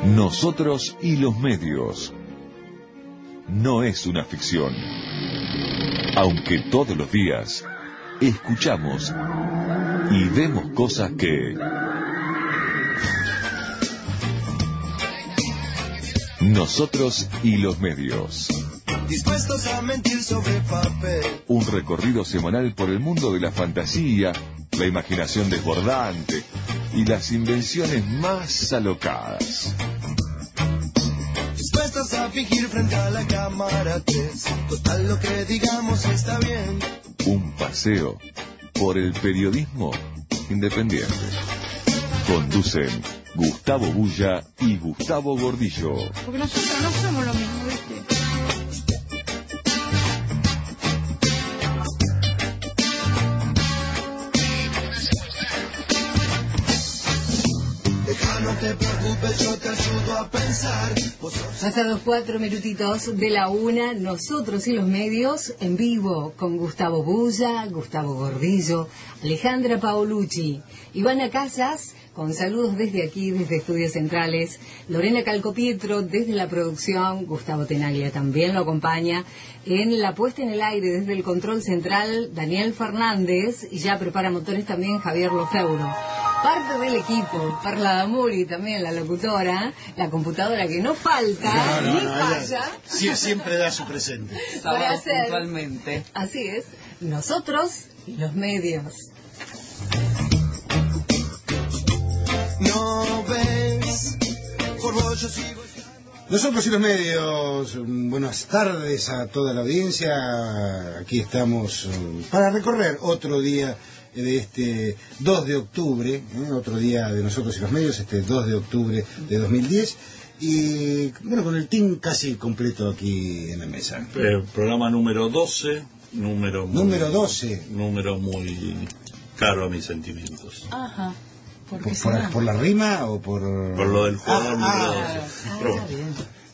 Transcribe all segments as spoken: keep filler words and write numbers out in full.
Nosotros y los medios. No es una ficción. Aunque todos los días escuchamos y vemos cosas que Nosotros y los medios. Dispuestos a mentir sobre papel. Un recorrido semanal por el mundo de la fantasía, la imaginación desbordante y las invenciones más alocadas. Dispuestos a fingir frente a la cámara tres. Total, lo que digamos está bien. Un paseo por el periodismo independiente. Conducen Gustavo Bulla y Gustavo Gordillo. Porque nosotros no somos lo mismo, ¿viste? No te preocupes, yo te ayudo a pensar. Pasados cuatro minutitos de la una, Nosotros y los medios en vivo con Gustavo Bulla, Gustavo Gordillo, Alejandra Paolucci, Ivana Casas, con saludos desde aquí, desde Estudios Centrales, Lorena Calcopietro desde la producción, Gustavo Tenaglia también lo acompaña, en la puesta en el aire desde el control central, Daniel Fernández, y ya prepara motores también Javier Lofeuro. Parte del equipo, Perla D'Amuri también, la locutora, la computadora que no falta, no, no, ni no, falla. Sí, siempre da su presente. Para hacer, puntualmente. Así es, Nosotros y los medios. No ves, por vos yo sigo. Nosotros y los medios, buenas tardes a toda la audiencia. Aquí estamos para recorrer otro día de este dos de octubre, ¿eh? Otro día de Nosotros y los medios, este dos de octubre de dos mil diez, y bueno, con el team casi completo aquí en la mesa. Eh, programa número doce, número muy, número doce. Número muy caro a mis sentimientos. Ajá. ¿Por, por, por, ¿Por la rima o por...? Por lo del jugador ah, número ah, doce. Ah, pero, bien.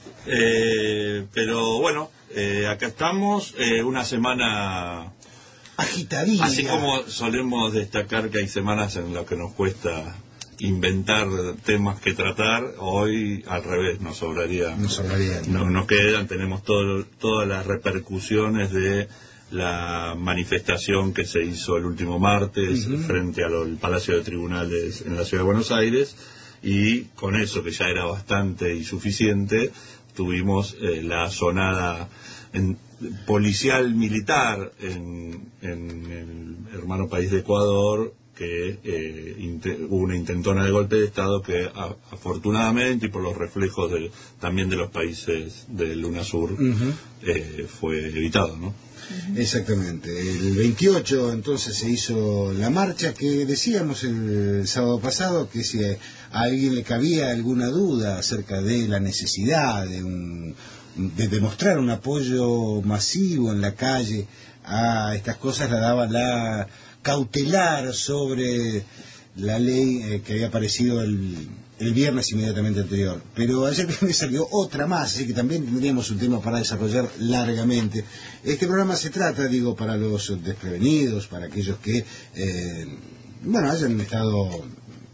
eh, pero bueno, eh, acá estamos, eh, una semana... agitadilla. Así como solemos destacar que hay semanas en las que nos cuesta inventar temas que tratar, hoy al revés, nos sobraría. Nos sobraría. No, nos quedan, tenemos todo, todas las repercusiones de la manifestación que se hizo el último martes uh-huh. frente al Palacio de Tribunales en la Ciudad de Buenos Aires, y con eso, que ya era bastante y suficiente, tuvimos eh, la sonada en, policial militar en, en el hermano país de Ecuador, que eh, inte, hubo una intentona de golpe de Estado que a, afortunadamente, y por los reflejos de, también de los países del UNASUR, uh-huh. eh, fue evitado, ¿no? Uh-huh. Exactamente. El veintiocho entonces se hizo la marcha que decíamos el sábado pasado, que si a alguien le cabía alguna duda acerca de la necesidad de un de demostrar un apoyo masivo en la calle a estas cosas, la daba la cautelar sobre la ley eh, que había aparecido el, el viernes inmediatamente anterior. Pero ayer me salió otra más, así que también tendríamos un tema para desarrollar largamente. Este programa se trata, digo, para los desprevenidos, para aquellos que eh, bueno, hayan estado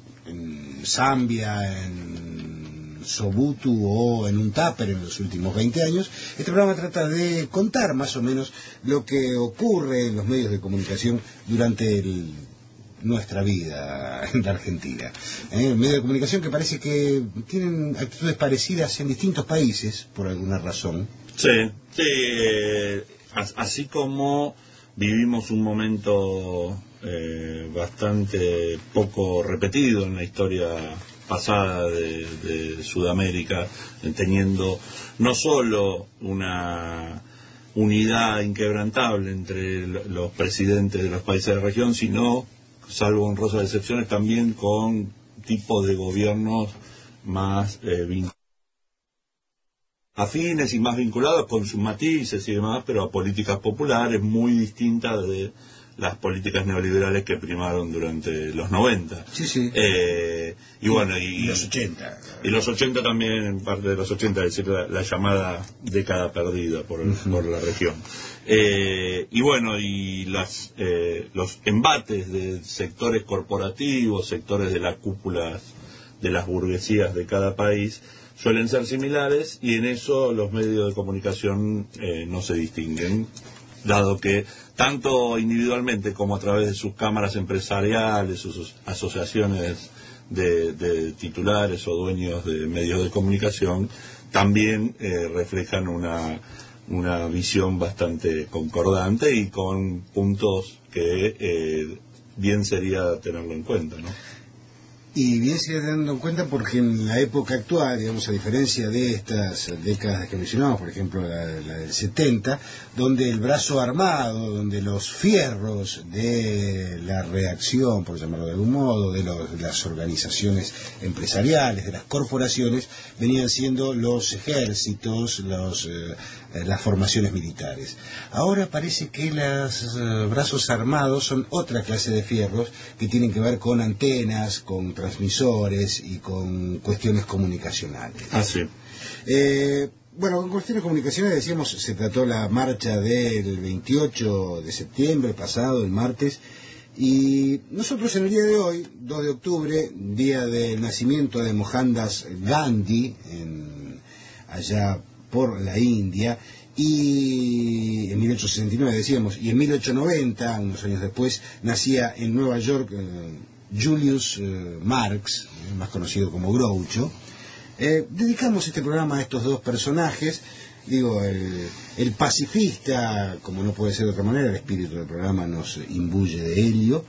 en Zambia, en Sobutu o en un tupper en los últimos veinte años. Este programa trata de contar más o menos lo que ocurre en los medios de comunicación durante el, nuestra vida en la Argentina. ¿Eh? Medios de comunicación que parece que tienen actitudes parecidas en distintos países, por alguna razón. Sí, sí, eh, así como vivimos un momento eh, bastante poco repetido en la historia pasada de, de Sudamérica, teniendo no solo una unidad inquebrantable entre los presidentes de los países de la región, sino, salvo honrosas excepciones, también con tipos de gobiernos más eh, afines y más vinculados con sus matices y demás, pero a políticas populares muy distintas de las políticas neoliberales que primaron durante los noventa. Sí, sí. Eh, y bueno, y, y los ochenta. Y los ochenta también, en parte de los ochenta, es decir, la, la llamada década perdida por, uh-huh. por la región. Eh, y bueno, y las, eh, los embates de sectores corporativos, sectores de las cúpulas de las burguesías de cada país, suelen ser similares, y en eso los medios de comunicación eh, no se distinguen, dado que tanto individualmente como a través de sus cámaras empresariales, sus asociaciones de, de titulares o dueños de medios de comunicación, también eh, reflejan una, una visión bastante concordante y con puntos que eh, bien sería tenerlo en cuenta, ¿no? Y bien se teniendo en cuenta porque en la época actual, digamos, a diferencia de estas décadas que mencionamos, por ejemplo la, la del setenta, donde el brazo armado, donde los fierros de la reacción, por llamarlo de algún modo, de, los, de las organizaciones empresariales, de las corporaciones, venían siendo los ejércitos, los, eh, las formaciones militares. Ahora parece que los eh, brazos armados son otra clase de fierros que tienen que ver con antenas, con transmisores y con cuestiones comunicacionales. Ah, sí. Eh, bueno, con cuestiones comunicacionales, decíamos, se trató la marcha del veintiocho de septiembre pasado, el martes, y nosotros en el día de hoy, dos de octubre, día del nacimiento de Mohandas Gandhi, en, allá por la India, y en mil ochocientos sesenta y nueve decíamos, y en mil ochocientos noventa, unos años después, nacía en Nueva York eh, Julius eh, Marx, eh, más conocido como Groucho. Eh, dedicamos este programa a estos dos personajes. Digo, el, el pacifista, como no puede ser de otra manera, el espíritu del programa nos imbuye de helio,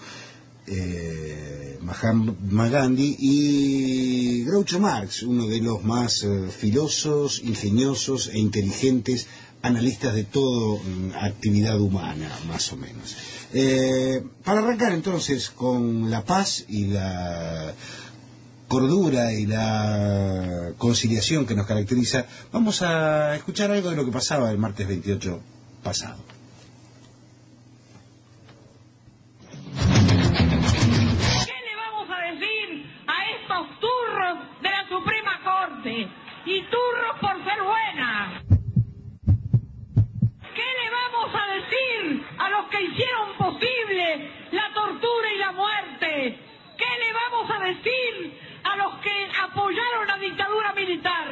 eh, Mahatma Gandhi, y Groucho Marx, uno de los más eh, filosos, ingeniosos e inteligentes analistas de toda mm, actividad humana, más o menos. Eh, para arrancar entonces con la paz y la cordura y la conciliación que nos caracteriza, vamos a escuchar algo de lo que pasaba el martes veintiocho pasado. ¿Qué le vamos a decir a estos turros de la Suprema Corte? Y turros por ser buenas. ¿Qué le vamos a decir a los que hicieron posible la tortura y la muerte? ¿Qué le vamos a decir a los que apoyaron la dictadura militar?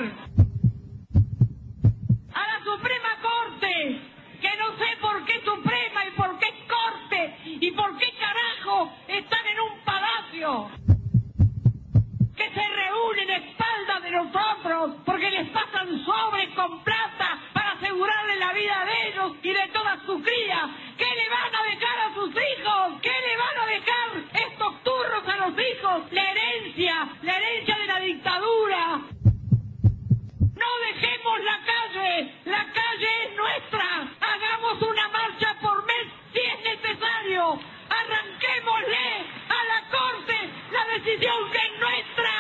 A la Suprema Corte, que no sé por qué Suprema y por qué Corte y por qué carajo están en un palacio, que se reúnen a espaldas de nosotros porque les pasan sobres con plata para asegurarle la vida de ellos y de todas sus crías. ¿Qué le van a dejar a sus hijos? ¿Qué le van a dejar estos turros a los hijos? La herencia, la herencia de la dictadura. No dejemos la calle, la calle es nuestra. Hagamos una marcha por mes si es necesario. Arranquémosle a la Corte la decisión que es nuestra.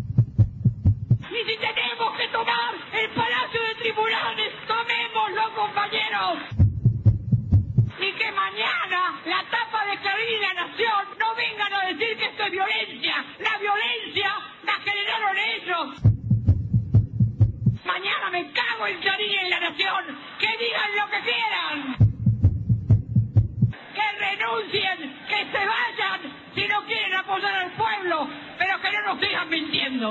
Y si tenemos que tomar el Palacio de Tribunales, tomémoslo, compañeros. Y que mañana la tapa de Clarín y La Nación no vengan a decir que esto es violencia. La violencia la generaron ellos. Mañana me cago en Clarín y en La Nación. Que digan lo que quieran. Que renuncien, que se vayan si no quieren apoyar al pueblo, pero que no nos sigan mintiendo.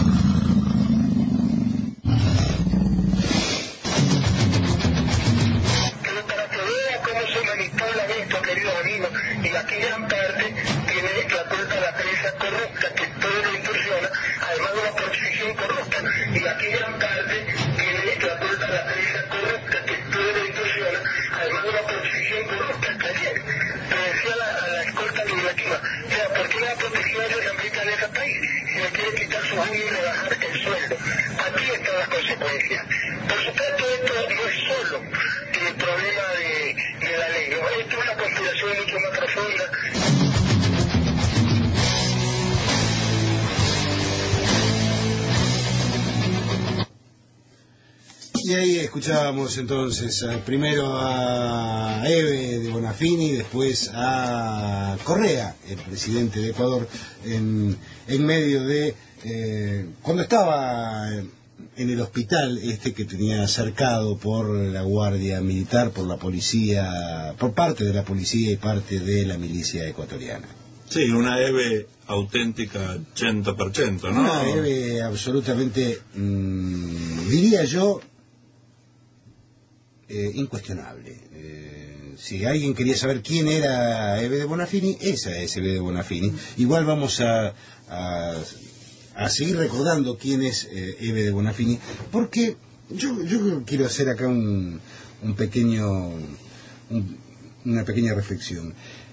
Para que vea cómo se manipula esto, querido amigo, y aquí gran parte tiene la culpa la prensa corrupta que todo lo incursiona, además de una posición corrupta, y aquí gran parte tiene la culpa la prensa corrupta que todo lo incursiona, además de una posición corrupta. Ayer te decía la, a la escolta legislativa, o sea, ¿por qué la protección se aplica en ese país? Si le quiere quitar su año y rebajar el sueldo. Aquí están las consecuencias. Por supuesto, esto no es solo el problema de, de la ley, ¿no? Esto es una conspiración mucho más profunda. Y ahí escuchábamos entonces uh, primero a Eve de Bonafini, después a Correa, el presidente de Ecuador, en, en medio de eh, cuando estaba en el hospital este que tenía cercado por la Guardia Militar, por la policía, por parte de la policía y parte de la milicia ecuatoriana. Sí, una Eve auténtica cien por ciento, ¿no? Una Eve absolutamente, mmm, diría yo, eh, incuestionable. Eh, si alguien quería saber quién era Eve de Bonafini, esa es Eve de Bonafini. Igual vamos a, a, a seguir recordando quién es eh, Eve de Bonafini, porque yo, yo quiero hacer acá un, un pequeño, un, una pequeña reflexión.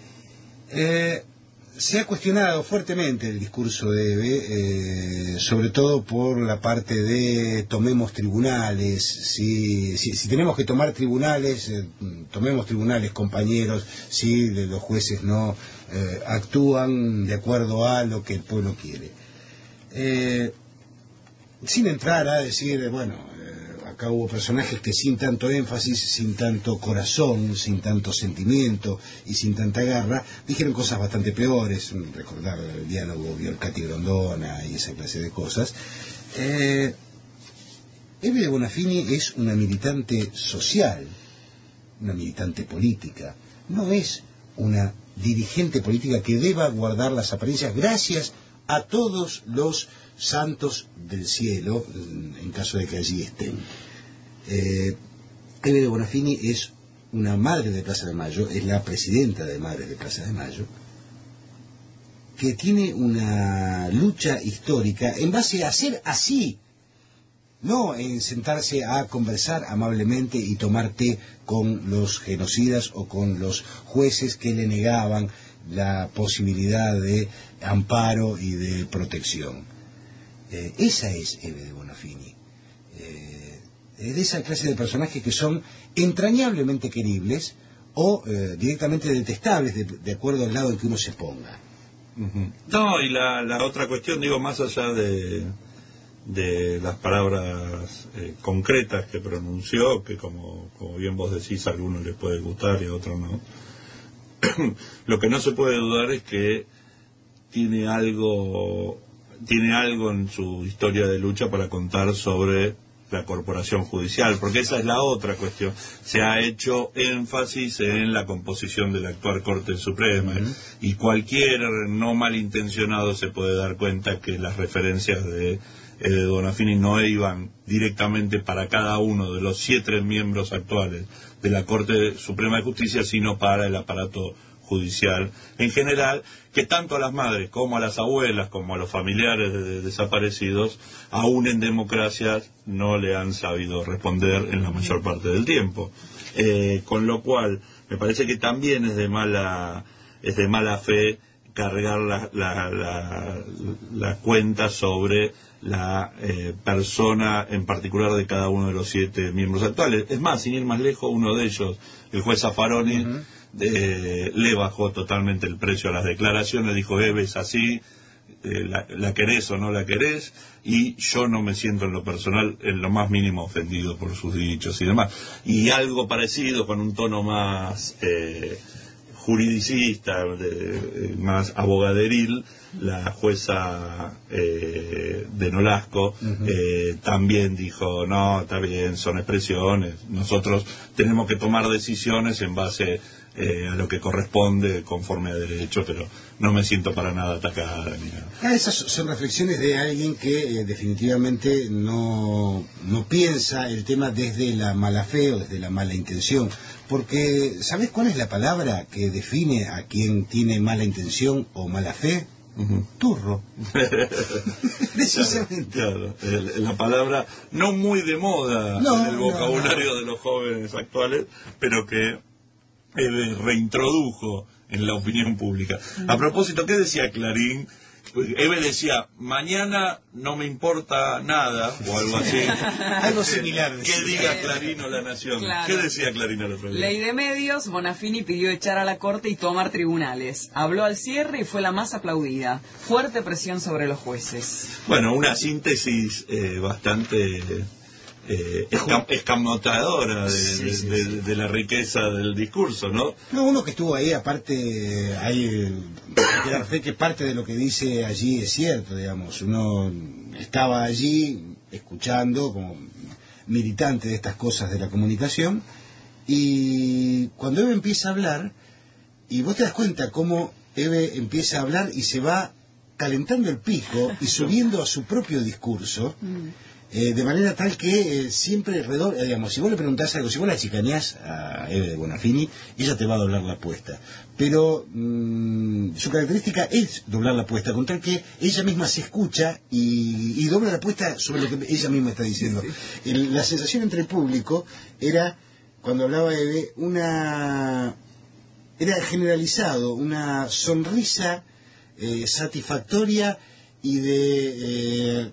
Eh, Se ha cuestionado fuertemente el discurso de Eve, eh, sobre todo por la parte de tomemos tribunales, si, si, si tenemos que tomar tribunales, eh, tomemos tribunales, compañeros, si los jueces no eh, actúan de acuerdo a lo que el pueblo quiere. Eh, sin entrar a decir, bueno, acá hubo personajes que sin tanto énfasis, sin tanto corazón, sin tanto sentimiento y sin tanta garra, dijeron cosas bastante peores, recordar el diálogo Violcati Grondona y esa clase de cosas. Eh, Eve de Bonafini es una militante social, una militante política, no es una dirigente política que deba guardar las apariencias gracias a todos los santos del cielo, en caso de que allí estén. Eh, Eve de Bonafini es una madre de Plaza de Mayo, es la presidenta de Madres de Plaza de Mayo, que tiene una lucha histórica en base a ser así, no en sentarse a conversar amablemente y tomar té con los genocidas o con los jueces que le negaban la posibilidad de amparo y de protección. Eh, esa es Eve de Bonafini. Eh, de esa clase de personajes que son entrañablemente queribles o eh, directamente detestables de, de acuerdo al lado en que uno se ponga. Uh-huh. No, y la, la otra cuestión, digo, más allá de, de las palabras eh, concretas que pronunció, que como, como bien vos decís, a algunos les puede gustar y a otros no. Lo que no se puede dudar es que tiene algo... tiene algo en su historia de lucha para contar sobre la corporación judicial, porque esa es la otra cuestión. Se ha hecho énfasis en la composición de la actual Corte Suprema, uh-huh. y cualquier no malintencionado se puede dar cuenta que las referencias de eh, Bonafini no iban directamente para cada uno de los siete miembros actuales de la Corte Suprema de Justicia, sino para el aparato judicial en general, que tanto a las madres como a las abuelas como a los familiares de desaparecidos, aún en democracias, no le han sabido responder en la mayor parte del tiempo. Eh, con lo cual, me parece que también es de mala, es de mala fe cargar la, la, la, la cuenta sobre la eh, persona en particular de cada uno de los siete miembros actuales. Es más, sin ir más lejos, uno de ellos, el juez Zaffaroni, uh-huh. De, le bajó totalmente el precio a las declaraciones, dijo, Eve es así, eh, la, la querés o no la querés, y yo no me siento en lo personal en lo más mínimo ofendido por sus dichos y demás. Y algo parecido, con un tono más eh, juridicista, de, más abogaderil, la jueza eh, de Nolasco, uh-huh. eh, también dijo, no, está bien, son expresiones, nosotros tenemos que tomar decisiones en base Eh, a lo que corresponde conforme a derecho, pero no me siento para nada atacada ni nada. Ah, esas son reflexiones de alguien que eh, definitivamente no, no piensa el tema desde la mala fe o desde la mala intención, porque ¿sabés cuál es la palabra que define a quien tiene mala intención o mala fe? Uh-huh. Turro. Precisamente. Claro, claro. El, la palabra no muy de moda no, en el vocabulario no, no. de los jóvenes actuales, pero que Eve reintrodujo en la opinión pública. A propósito, ¿qué decía Clarín? Eve decía, mañana no me importa nada, o algo así. Algo similar. ¿Qué diga Clarín o La Nación? Claro. ¿Qué decía Clarín el otro día? Ley de medios, Bonafini pidió echar a la Corte y tomar tribunales. Habló al cierre y fue la más aplaudida. Fuerte presión sobre los jueces. Bueno, una síntesis eh, bastante... Eh, escam escamotadora de, sí, sí, de, de, de la riqueza del discurso, ¿no? No, uno que estuvo ahí, aparte, hay que dar fe que parte de lo que dice allí es cierto, digamos. Uno estaba allí escuchando como militante de estas cosas de la comunicación, y cuando Eve empieza a hablar, y vos te das cuenta cómo Eve empieza a hablar y se va calentando el pico y subiendo a su propio discurso, eh, de manera tal que eh, siempre alrededor, eh, digamos, si vos le preguntás algo, si vos la chicaneás a Eve de Bonafini, ella te va a doblar la apuesta. Pero mmm, su característica es doblar la apuesta, con tal que ella misma se escucha y, y dobla la apuesta sobre lo que ella misma está diciendo. El, la sensación entre el público era, cuando hablaba Eve, una... era generalizado, una sonrisa eh, satisfactoria y de... Eh,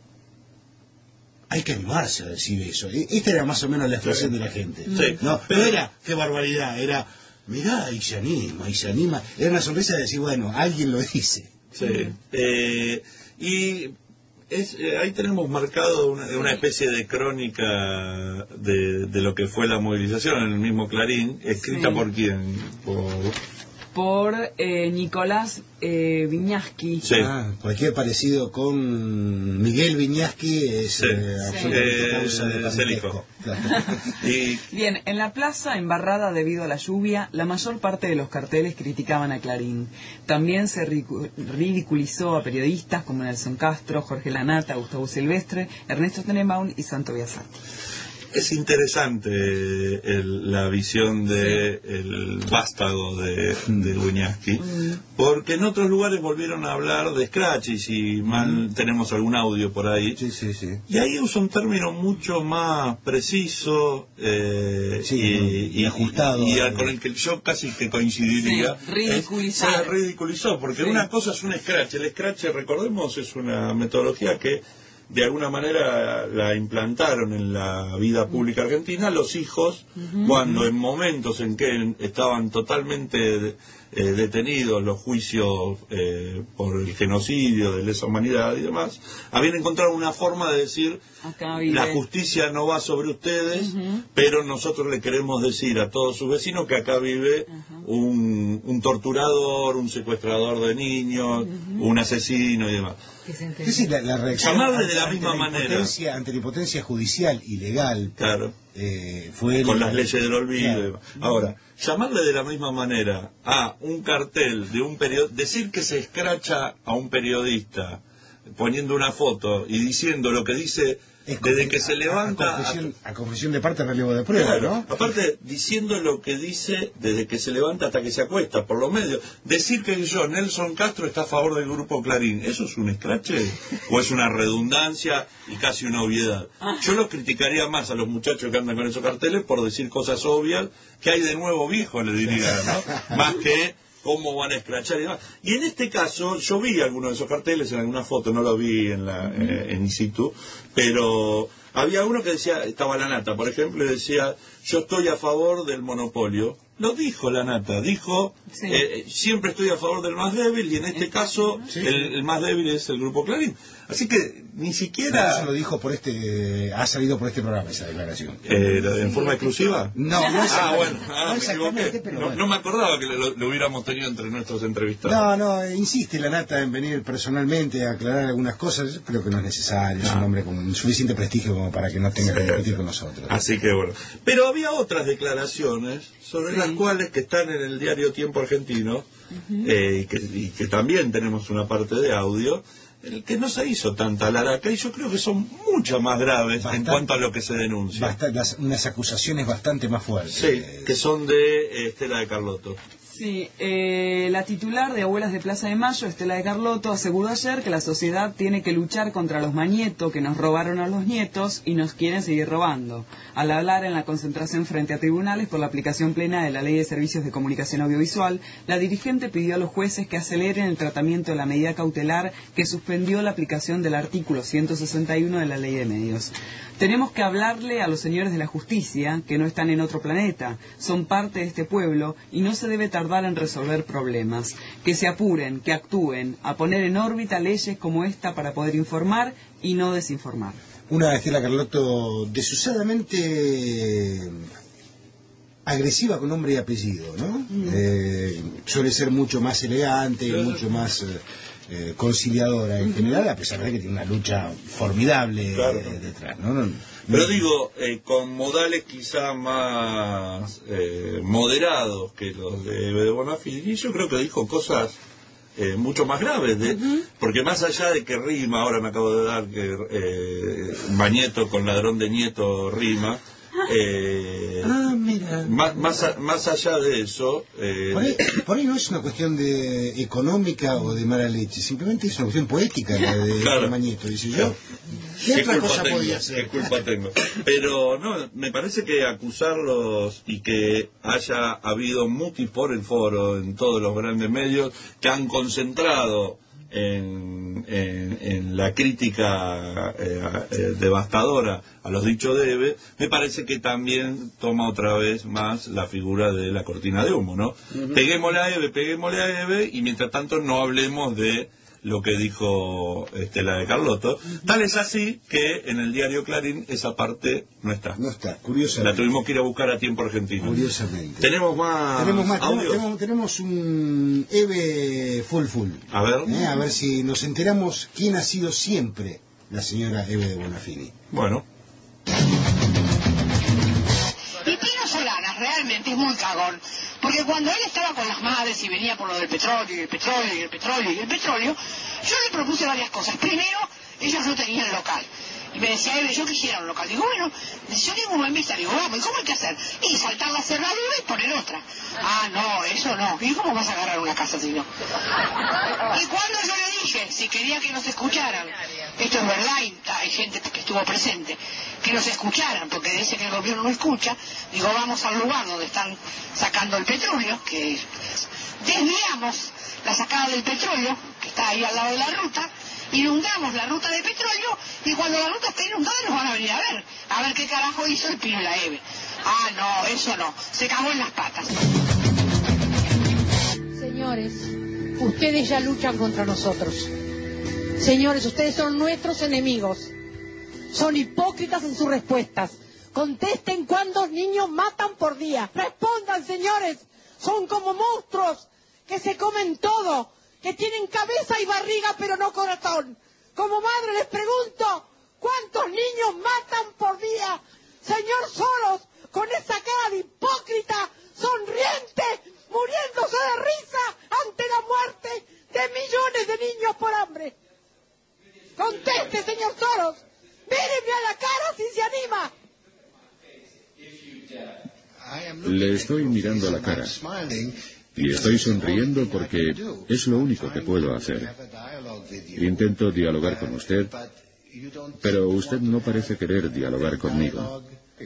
hay que animarse a decir eso. Esta era más o menos la expresión sí. de la gente. Sí. No, pero era, qué barbaridad, era, mirá, y se anima, y se anima. Era una sonrisa de decir, bueno, alguien lo dice. Sí. Eh, y es, eh, ahí tenemos marcado una, una especie de crónica de, de lo que fue la movilización en el mismo Clarín, escrita sí. por quién, por... por eh, Nicolás eh, Viñaski. Sí. Ah, cualquier parecido con Miguel Viñaski es sí. eh, absolutamente eh, causa de es el hijo. Claro. Y... Bien, en la plaza, embarrada debido a la lluvia, la mayor parte de los carteles criticaban a Clarín. También se ridiculizó a periodistas como Nelson Castro, Jorge Lanata, Gustavo Silvestre, Ernesto Tenenbaum y Santo Biasati. Es interesante el, la visión de sí. el vástago de, de Viñaski, mm. porque en otros lugares volvieron a hablar de Scratch, y si mal mm. tenemos algún audio por ahí, sí, sí, sí. y ahí usa un término mucho más preciso eh, sí, y, y ajustado, y, y con el que yo casi que coincidiría. Sí, ridiculizar. Es, se ridiculizó, porque sí. una cosa es un Scratch. El Scratch, recordemos, es una metodología que de alguna manera la implantaron en la vida pública argentina los hijos, uh-huh, cuando uh-huh. en momentos en que estaban totalmente eh, detenidos los juicios eh, por el genocidio de lesa humanidad y demás, habían encontrado una forma de decir, la justicia no va sobre ustedes, uh-huh. pero nosotros le queremos decir a todos sus vecinos que acá vive uh-huh. un, un torturador, un secuestrador de niños, uh-huh. un asesino y demás. Es decir, la, la reacción llamarle de la misma la manera ante la impotencia judicial y legal, claro, eh, fue con el, las leyes del olvido. Claro. Ahora, llamarle de la misma manera a un cartel de un periodista, decir que se escracha a un periodista poniendo una foto y diciendo lo que dice desde que se levanta a confesión, a confesión de parte, relevo de prueba, claro, ¿no? Aparte, diciendo lo que dice desde que se levanta hasta que se acuesta, por los medios. Decir que yo, Nelson Castro, está a favor del grupo Clarín, ¿eso es un escrache? ¿O es una redundancia y casi una obviedad? Yo los criticaría más a los muchachos que andan con esos carteles por decir cosas obvias, que hay de nuevo viejo, le diría, ¿no? Más que cómo van a escrachar y demás. Y en este caso, yo vi algunos de esos carteles en alguna foto, no lo vi en la eh, en in situ, pero había uno que decía, estaba Lanata, por ejemplo, y decía, yo estoy a favor del monopolio. Lo dijo Lanata, dijo, sí. eh, siempre estoy a favor del más débil, y en este caso, sí. el, el más débil es el grupo Clarín. Así que ni siquiera... No, eso lo dijo por este, ha salido por este programa esa declaración. Eh, ¿En sí, forma exclusiva? No, no es Ah, bueno, ah, no me equivoqué. pero no, bueno. no me acordaba que lo, lo hubiéramos tenido entre nuestros entrevistados. No, no, insiste Lanata en venir personalmente a aclarar algunas cosas. Yo creo que no es necesario, es un hombre con suficiente prestigio como para que no tenga que discutir con nosotros. Así que bueno. Pero había otras declaraciones sobre sí. las cuales que están en el diario Tiempo Argentino, uh-huh. eh, y, que, y que también tenemos una parte de audio, el que no se hizo tanta laraca, y yo creo que son mucho más graves bastante, en cuanto a lo que se denuncia. Bastante, las, unas acusaciones bastante más fuertes. Sí, que son de eh, Estela de Carlotto. Sí, eh, la titular de Abuelas de Plaza de Mayo, Estela de Carlotto, aseguró ayer que la sociedad tiene que luchar contra los mañetos que nos robaron a los nietos y nos quieren seguir robando. Al hablar en la concentración frente a tribunales por la aplicación plena de la Ley de Servicios de Comunicación Audiovisual, la dirigente pidió a los jueces que aceleren el tratamiento de la medida cautelar que suspendió la aplicación del artículo ciento sesenta y uno de la Ley de Medios. Tenemos que hablarle a los señores de la justicia, que no están en otro planeta, son parte de este pueblo y no se debe tardar en resolver problemas. Que se apuren, que actúen, a poner en órbita leyes como esta para poder informar y no desinformar. Una Estela Carlotto desusadamente agresiva con nombre y apellido, ¿no? Mm. Eh, suele ser mucho más elegante, y mucho más... Eh, Eh, conciliadora en general, a pesar de que tiene una lucha formidable claro. eh, detrás, ¿no? No, no, Pero digo, eh, con modales quizá más eh, moderados que los de Eve de Bonafini, yo creo que dijo cosas eh, mucho más graves, de, Uh-huh. porque más allá de que rima, ahora me acabo de dar que eh, Mañeto con ladrón de nieto rima, eh, Ah, mira. más, más, a- más allá de eso, eh, Por ahí, por ahí no es una cuestión de económica o de mala leche, simplemente es una cuestión poética la de Claro. Mañeto, dice yo. Claro. ¿Qué ¿Qué otra culpa cosa tengo? podía ¿Qué ser? culpa tengo? Pero no, me parece que acusarlos y que haya habido mutis por el foro en todos los grandes medios que han concentrado en, en, en la crítica eh, eh, devastadora a los dichos de Eve, me parece que también toma otra vez más la figura de la cortina de humo, ¿no? Uh-huh. Peguémosle a Eve, peguémosle a Eve, y mientras tanto no hablemos de lo que dijo este, la de Carlotto. Tal es así que en el diario Clarín esa parte no está. No está, curiosamente. La tuvimos que ir a buscar a tiempo argentino. Curiosamente. Tenemos más Tenemos más, tenemos, audios. tenemos, tenemos un Eve full full. A ver. Eh, a ver si nos enteramos quién ha sido siempre la señora Eve de Bonafini. Bueno. Y Tino Solanas realmente es muy cagón, porque cuando él estaba con las madres y venía por lo del petróleo, y el petróleo, y el petróleo, y el petróleo, yo le propuse varias cosas. Primero, ellos no tenían local. Y me decía, Eve, yo quisiera un local. Digo, bueno, yo tengo un buen vista. Digo, vamos, ¿y cómo hay que hacer? Y saltar la cerradura y poner otra. Ah, no, eso no. ¿Y cómo vas a agarrar una casa si no? Y cuando yo le dije, si quería que nos escucharan, esto es verdad, y hay gente que estuvo presente, que nos escucharan, porque dice que el gobierno no escucha, digo, vamos al lugar donde están sacando el petróleo, que desviamos la sacada del petróleo, que está ahí al lado de la ruta, inundamos la ruta de petróleo, y cuando la ruta está inundada nos van a venir a ver, a ver qué carajo hizo el Pino y la Eve. Ah, no, eso no, se cagó en las patas. Señores, ustedes ya luchan contra nosotros. Señores, ustedes son nuestros enemigos. Son hipócritas en sus respuestas. Contesten cuántos niños matan por día. Respondan, señores. Son como monstruos que se comen todo, que tienen cabeza y barriga pero no corazón. Como madre les pregunto, ¿cuántos niños matan por día? Señor Soros, con esa cara de hipócrita, sonriente, muriéndose de risa ante la muerte de millones de niños por hambre. Conteste, señor Soros. Míreme a la cara si se anima. Le estoy mirando a la cara y estoy sonriendo porque es lo único que puedo hacer. Intento dialogar con usted, pero usted no parece querer dialogar conmigo.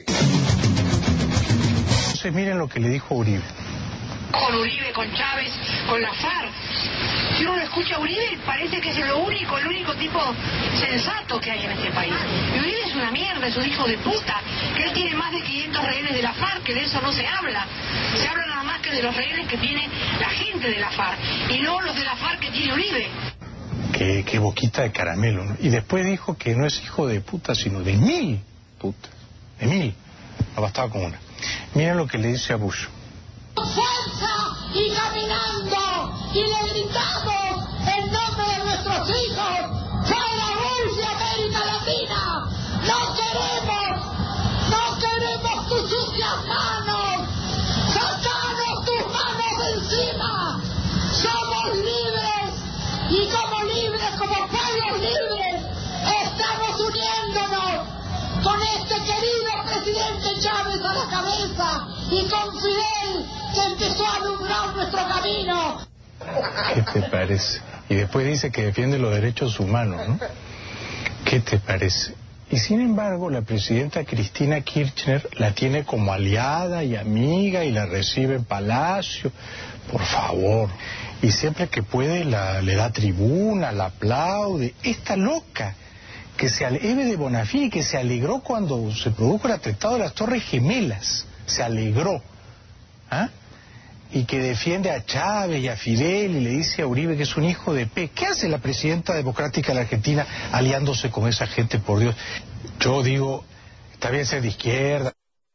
Entonces miren lo que le dijo Uribe. Con Uribe, con Chávez, con la FARC. Si uno escucha a Uribe, parece que es lo único, el único tipo sensato que hay en este país. Y Uribe es una mierda, es un hijo de puta, que él tiene más de quinientos rehenes de la FARC, que de eso no se habla. Se habla nada más que de los rehenes que tiene la gente de la FARC, y no los de la FARC que tiene Uribe. Qué, qué boquita de caramelo, ¿no? Y después dijo que no es hijo de puta, sino de mil putas. De mil. No bastaba con una. Miren lo que le dice a Bush. ¡Fuerza! Y caminando, y le gritamos en nombre de nuestros hijos, ¡fuera Bush de América Latina! ¡No queremos, no queremos tus sucias manos! ¡Sacanos tus manos de encima! ¡Somos libres! Y como libres, como pueblos libres, estamos uniéndonos con este querido presidente Chávez a la cabeza y con Fidel, que empezó a alumbrar nuestro camino. ¿Qué te parece? Y después dice que defiende los derechos humanos, ¿no? ¿Qué te parece? Y sin embargo, la presidenta Cristina Kirchner la tiene como aliada y amiga y la recibe en Palacio. Por favor. Y siempre que puede la, le da tribuna, la aplaude. Esta loca que se Eve de Bonafini, que se alegró cuando se produjo el atentado de las Torres Gemelas. Se alegró. ¿Ah? Y que defiende a Chávez y a Fidel y le dice a Uribe que es un hijo de P. ¿Qué hace la presidenta democrática de la Argentina aliándose con esa gente, por Dios? Yo digo, está bien ser de izquierda.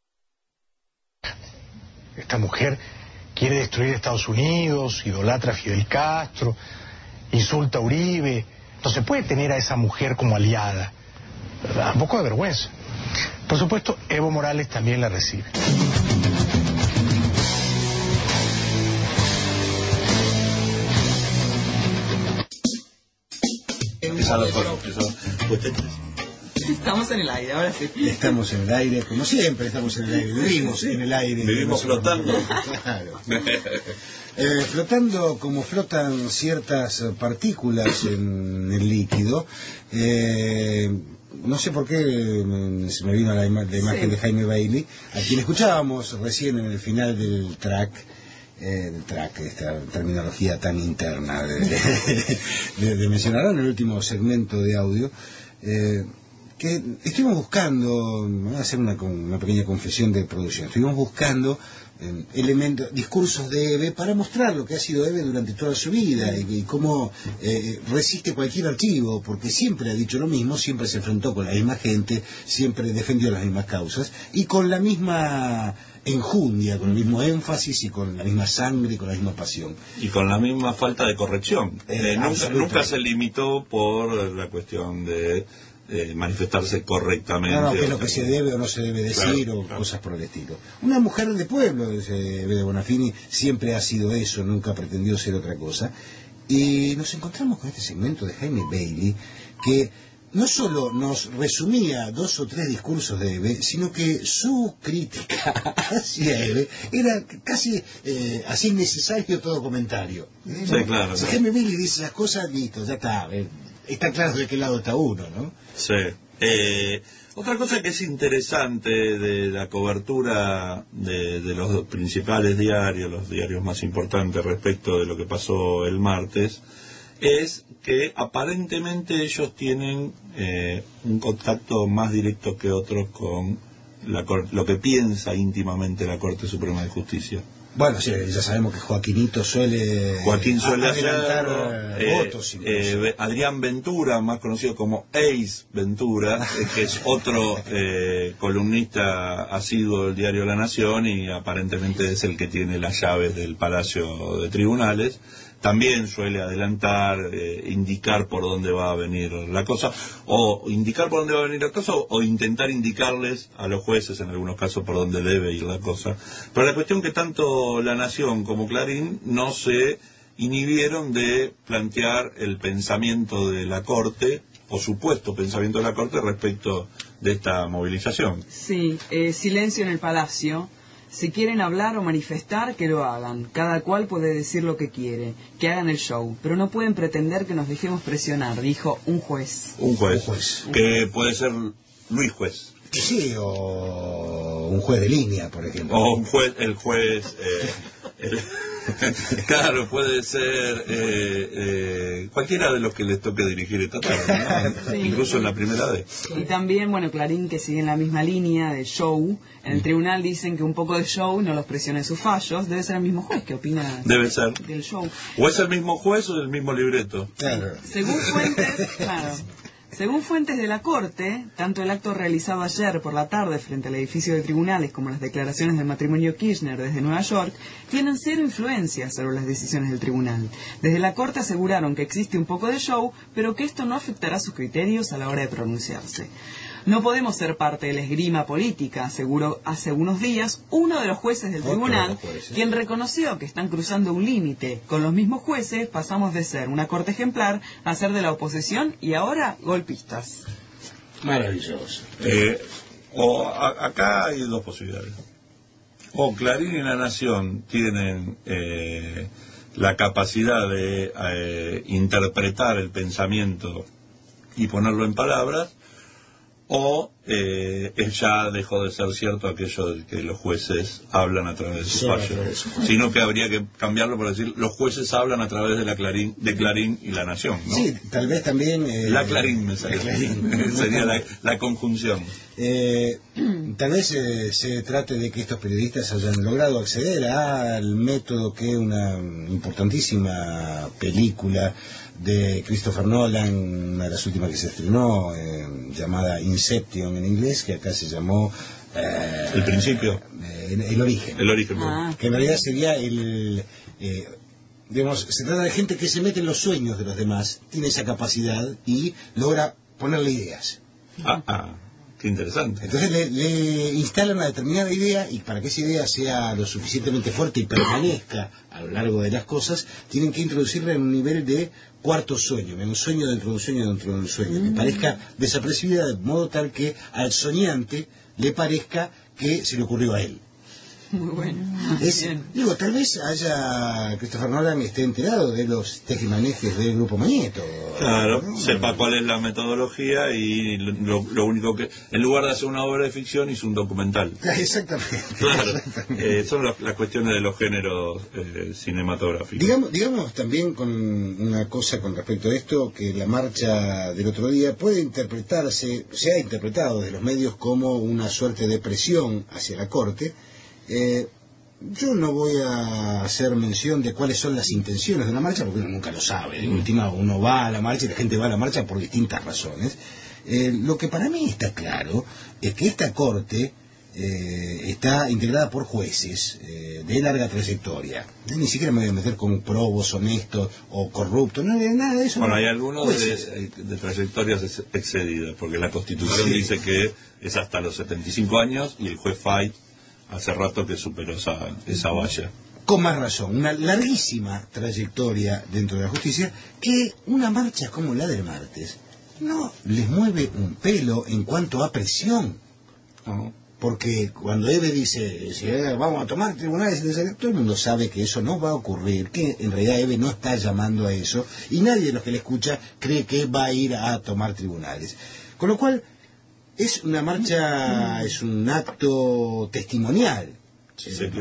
Esta mujer quiere destruir Estados Unidos, idolatra a Fidel Castro, insulta a Uribe. No se puede tener a esa mujer como aliada. ¿Verdad? Un poco de vergüenza. Por supuesto, Evo Morales también la recibe. pesados con los pesados. Usted... Estamos en el aire, ahora sí. Estamos en el aire, como siempre estamos en el aire, vivimos en el aire. Vivimos flotando. Claro. Eh, flotando como flotan ciertas partículas en el líquido. Eh, no sé por qué se me vino la, ima la imagen sí. de Jaime Bailey, a quien escuchábamos recién en el final del track. Eh, del track, esta terminología tan interna de, de, de, de mencionar en el último segmento de audio. Eh, que estuvimos buscando, voy a hacer una, una pequeña confesión de producción, estuvimos buscando eh, elementos, discursos de Eve para mostrar lo que ha sido Eve durante toda su vida y, y cómo eh, resiste cualquier archivo, porque siempre ha dicho lo mismo, siempre se enfrentó con la misma gente, siempre defendió las mismas causas y con la misma enjundia, con el mismo énfasis y con la misma sangre y con la misma pasión. Y con la misma falta de corrección. Eh, eh, nunca, nunca se limitó por la cuestión de Eh, manifestarse correctamente. No, no, que es lo que se debe o no se debe decir, claro, o claro. cosas por el estilo. Una mujer de pueblo, dice Bede Bonafini, siempre ha sido eso, nunca pretendió ser otra cosa. Y nos encontramos con este segmento de Jaime Bailey, que no solo nos resumía dos o tres discursos de Eve, sino que su crítica hacia Eve era casi eh, así innecesario todo comentario. ¿Eh? Sí, claro. Si claro. Jaime Bailey dice las cosas, listo, ya está, eh, está claro de qué lado está uno, ¿no? Sí. Eh, otra cosa que es interesante de la cobertura de, de los principales diarios, los diarios más importantes respecto de lo que pasó el martes, es que aparentemente ellos tienen eh, un contacto más directo que otros con la, lo que piensa íntimamente la Corte Suprema de Justicia. Bueno, sí, ya sabemos que Joaquinito suele, Joaquín suele adelantar hacer, eh, eh, votos. Eh, Adrián Ventura, más conocido como Ace Ventura, eh, que es otro eh, columnista asiduo del diario La Nación y aparentemente es el que tiene las llaves del Palacio de Tribunales. También suele adelantar, eh, indicar por dónde va a venir la cosa, o indicar por dónde va a venir la cosa, o, o intentar indicarles a los jueces, en algunos casos, por dónde debe ir la cosa. Pero la cuestión que tanto La Nación como Clarín no se inhibieron de plantear el pensamiento de la Corte, o supuesto pensamiento de la Corte, respecto de esta movilización. Sí, eh, silencio en el Palacio. Si quieren hablar o manifestar, que lo hagan. Cada cual puede decir lo que quiere, que hagan el show. Pero no pueden pretender que nos dejemos presionar, dijo un juez. Un juez, un juez. que puede ser Luis Juez. Sí, o un juez de línea, por ejemplo. O un juez, el juez... Eh, el, claro, puede ser eh, eh, cualquiera de los que les toque dirigir esta tarde, ¿no? Sí. Incluso en la primera vez. Y también, bueno, Clarín, que sigue en la misma línea de show. En el tribunal dicen que un poco de show no los presiona en sus fallos. Debe ser el mismo juez que opina Debe ser. del show. O es el mismo juez o el mismo libreto. Claro. Según fuentes, claro. Según fuentes de la Corte, tanto el acto realizado ayer por la tarde frente al edificio de tribunales como las declaraciones del matrimonio Kirchner desde Nueva York tienen cero influencia sobre las decisiones del tribunal. Desde la Corte aseguraron que existe un poco de show, pero que esto no afectará sus criterios a la hora de pronunciarse. No podemos ser parte de la esgrima política, aseguró hace unos días uno de los jueces del tribunal, quien reconoció que están cruzando un límite. Con los mismos jueces pasamos de ser una corte ejemplar a ser de la oposición y ahora golpistas. Maravilloso. Eh, o a, acá hay dos posibilidades. O Clarín y La Nación tienen eh, la capacidad de eh, interpretar el pensamiento y ponerlo en palabras, o eh, ya dejó de ser cierto aquello de que los jueces hablan a través de sus fallos, sino que habría que cambiarlo por decir los jueces hablan a través de la Clarín, de Clarín y La Nación, ¿no? Sí, tal vez también eh, la Clarín me salió. Sería la, la conjunción. Eh, tal vez eh, se trate de que estos periodistas hayan logrado acceder al método que una importantísima película de Christopher Nolan, una de las últimas que se estrenó, eh, llamada Inception en inglés, que acá se llamó eh, El Principio, eh, el Origen, el origen ah. que en realidad sería el eh, digamos, se trata de gente que se mete en los sueños de los demás, tiene esa capacidad y logra ponerle ideas. Ah, ah. Qué interesante. Entonces le, le instalan una determinada idea, y para que esa idea sea lo suficientemente fuerte y permanezca a lo largo de las cosas, tienen que introducirla en un nivel de cuarto sueño, en un sueño dentro de un sueño dentro de un sueño, mm. que parezca desapercibida de modo tal que al soñante le parezca que se le ocurrió a él. Muy bueno. Es, digo, tal vez haya Christopher Nolan esté enterado de los tejimanejes del Grupo Magneto. Claro, ¿no? Sepa cuál es la metodología y lo, lo único que, en lugar de hacer una obra de ficción, hizo un documental. Exactamente. Claro, exactamente. Eh, son los, las cuestiones de los géneros eh, cinematográficos. Digamos, digamos también con una cosa con respecto a esto, que la marcha del otro día puede interpretarse, se ha interpretado de los medios como una suerte de presión hacia la Corte. Eh, yo no voy a hacer mención de cuáles son las intenciones de una marcha, porque uno nunca lo sabe. De última, uno va a la marcha y la gente va a la marcha por distintas razones. Eh, lo que para mí está claro es que esta Corte eh, está integrada por jueces eh, de larga trayectoria. Yo ni siquiera me voy a meter con probos, honestos o corruptos, no, nada de eso. Bueno, no. hay algunos de, de trayectorias excedidas, porque la Constitución sí. dice que es hasta los setenta y cinco años y el juez Fay hace rato que superó esa, esa valla. Con más razón, una larguísima trayectoria dentro de la justicia, que una marcha como la del martes no les mueve un pelo en cuanto a presión. ¿No? Porque cuando Eve dice, si vamos a tomar tribunales, todo el mundo sabe que eso no va a ocurrir, que en realidad Eve no está llamando a eso, y nadie de los que le escucha cree que va a ir a tomar tribunales. Con lo cual, es una marcha, es un acto testimonial. Sí, sí,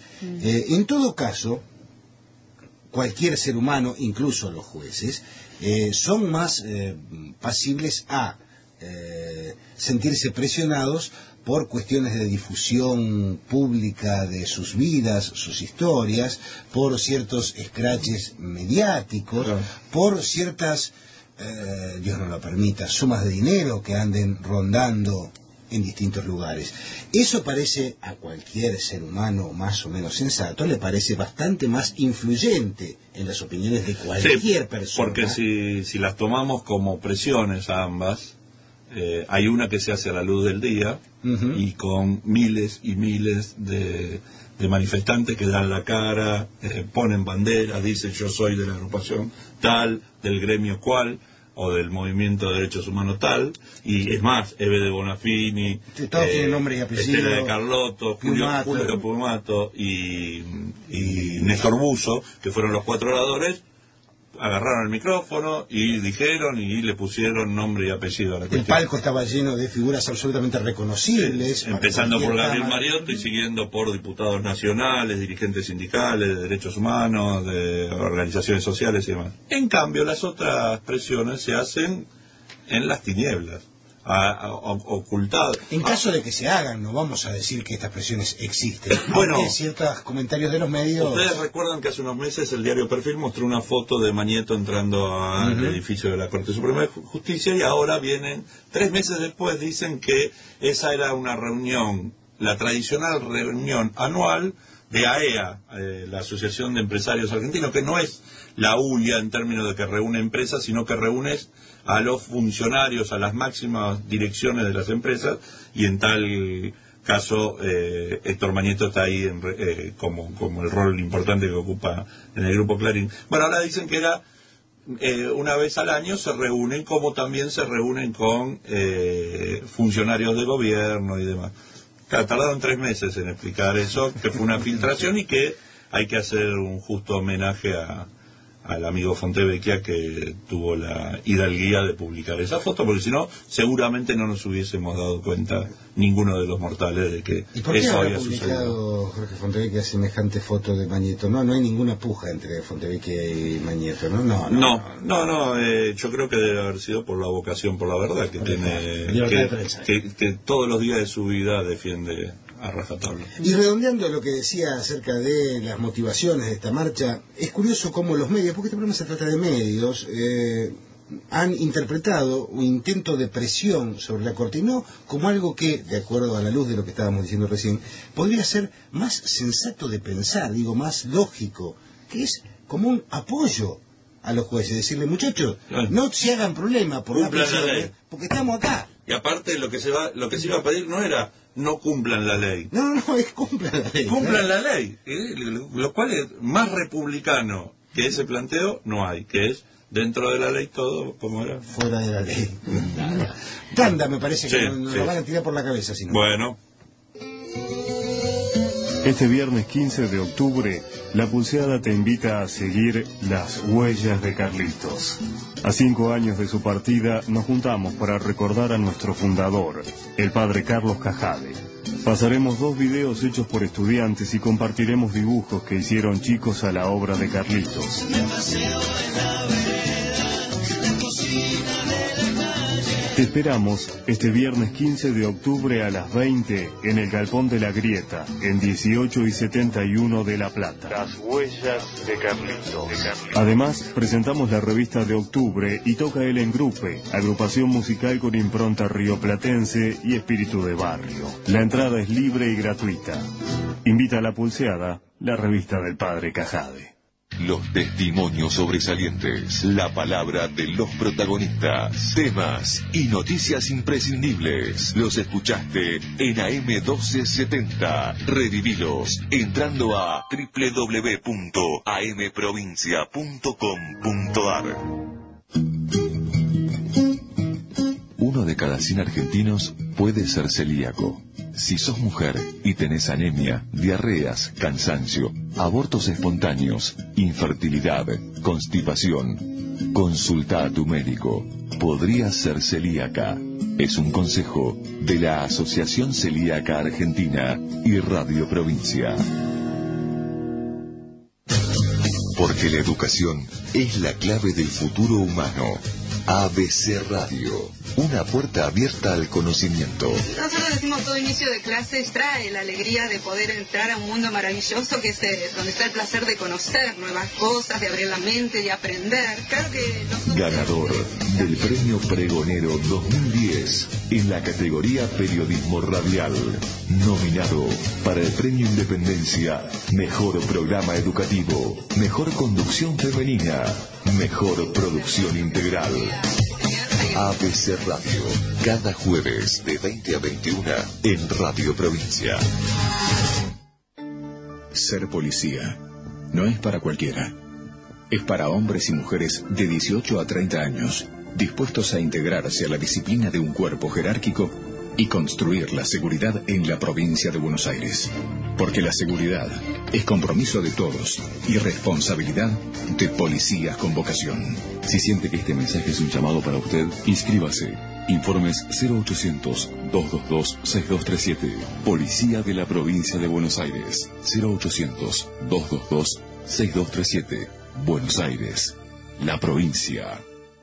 eh, en todo caso, cualquier ser humano, incluso los jueces, eh, son más eh, pasibles a eh, sentirse presionados por cuestiones de difusión pública de sus vidas, sus historias, por ciertos escraches mediáticos, claro. por ciertas... Eh, Dios no lo permita, sumas de dinero que anden rondando en distintos lugares. Eso parece a cualquier ser humano más o menos sensato, le parece bastante más influyente en las opiniones de cualquier sí, persona. Porque si, si las tomamos como presiones a ambas, eh, hay una que se hace a la luz del día uh-huh. y con miles y miles de, de manifestantes que dan la cara, eh, ponen banderas, dicen yo soy de la agrupación tal, del gremio cual, o del movimiento de derechos humanos tal, y es más, Eve de Bonafini, todos eh, tienen nombre y apellido, Estela de Carlotto, Julio, Julio Pumato y, y Néstor Buzo, que fueron los cuatro oradores, agarraron el micrófono y dijeron y le pusieron nombre y apellido a la cuestión. El palco estaba lleno de figuras absolutamente reconocibles. Eh, empezando por Gabriel Mariotto y siguiendo por diputados nacionales, dirigentes sindicales, de derechos humanos, de organizaciones sociales y demás. En cambio, las otras presiones se hacen en las tinieblas, a, a, ocultadas. En caso de que se hagan, no vamos a decir que estas presiones existen. Bueno, aunque ciertos comentarios de los medios... Ustedes recuerdan que hace unos meses el diario Perfil mostró una foto de Magneto entrando al uh-huh. edificio de la Corte Suprema de Justicia, y ahora vienen, tres meses después, dicen que esa era una reunión, la tradicional reunión anual de A E A, eh, la Asociación de Empresarios Argentinos, que no es la U L I A en términos de que reúne empresas, sino que reúne a los funcionarios, a las máximas direcciones de las empresas, y en tal caso eh, Héctor Magneto está ahí en, eh, como, como el rol importante que ocupa en el Grupo Clarín. Bueno, ahora dicen que era eh, una vez al año se reúnen, como también se reúnen con eh, funcionarios de gobierno y demás. Claro, tardaron tres meses en explicar eso, que fue una filtración y que hay que hacer un justo homenaje a al amigo Fontevecchia, que tuvo la hidalguía de publicar esa foto, porque si no, seguramente no nos hubiésemos dado cuenta ninguno de los mortales de que ¿Y por qué eso había había publicado sucedido. Jorge Fontevecchia semejante foto de Magneto? No, no hay ninguna puja entre Fontevecchia y Magneto, ¿no? No, no, no, no, no eh, yo creo que debe haber sido por la vocación, por la verdad que por tiene, que, que, que todos los días de su vida defiende a rajatabla. Y redondeando lo que decía acerca de las motivaciones de esta marcha, es curioso cómo los medios, porque este problema se trata de medios, eh, han interpretado un intento de presión sobre la Corte, y no como algo que, de acuerdo a la luz de lo que estábamos diciendo recién, podría ser más sensato de pensar, digo, más lógico, que es como un apoyo a los jueces, decirle, muchachos, no se hagan problema por la presión, porque estamos acá. Y aparte lo que se va, lo que se iba a pedir no era no cumplan la ley. No, no, es cumplan la ley. Cumplan la ley, ¿eh? Lo cual es más republicano que ese planteo no hay, que es dentro de la ley todo como era. Fuera de la ley. Nada. Tanda, me parece que sí, nos no sí. lo van a tirar por la cabeza. Si no. Bueno. Este viernes quince de octubre, La Pulseada te invita a seguir las huellas de Carlitos. A cinco años de su partida, nos juntamos para recordar a nuestro fundador, el padre Carlos Cajade. Pasaremos dos videos hechos por estudiantes y compartiremos dibujos que hicieron chicos a la obra de Carlitos. Te esperamos este viernes quince de octubre a las veinte en el Galpón de la Grieta, en dieciocho y setenta y uno de La Plata. Las huellas de Carlitos. Además, presentamos la revista de octubre y toca el Engrupe, agrupación musical con impronta rioplatense y espíritu de barrio. La entrada es libre y gratuita. Invita a La Pulseada, la revista del padre Cajade. Los testimonios sobresalientes, la palabra de los protagonistas, temas y noticias imprescindibles. Los escuchaste en A M doce setenta. Revivilos entrando a doble u doble u doble u punto a m provincia punto com punto a r. Uno de cada cien argentinos puede ser celíaco. Si sos mujer y tenés anemia, diarreas, cansancio, abortos espontáneos, infertilidad, constipación, consulta a tu médico. Podrías ser celíaca. Es un consejo de la Asociación Celíaca Argentina y Radio Provincia. Porque la educación es la clave del futuro humano. A B C Radio, una puerta abierta al conocimiento. Nosotros decimos todo inicio de clases trae la alegría de poder entrar a un mundo maravilloso que es eh, donde está el placer de conocer nuevas cosas, de abrir la mente, de aprender. Claro que nosotros... Ganador del Premio Pregonero dos mil diez en la categoría Periodismo Radial. Nominado para el Premio Independencia, Mejor Programa Educativo, Mejor Conducción Femenina, Mejor Producción Integral. A B C Radio, cada jueves de veinte a veintiuna en Radio Provincia. Ser policía no es para cualquiera. Es para hombres y mujeres de dieciocho a treinta años, dispuestos a integrarse a la disciplina de un cuerpo jerárquico y construir la seguridad en la provincia de Buenos Aires. Porque la seguridad es compromiso de todos y responsabilidad de policías con vocación. Si siente que este mensaje es un llamado para usted, inscríbase. Informes cero ochocientos, doscientos veintidós, sesenta y dos treinta y siete. Policía de la Provincia de Buenos Aires. cero ochocientos, doscientos veintidós, sesenta y dos treinta y siete. Buenos Aires. La provincia.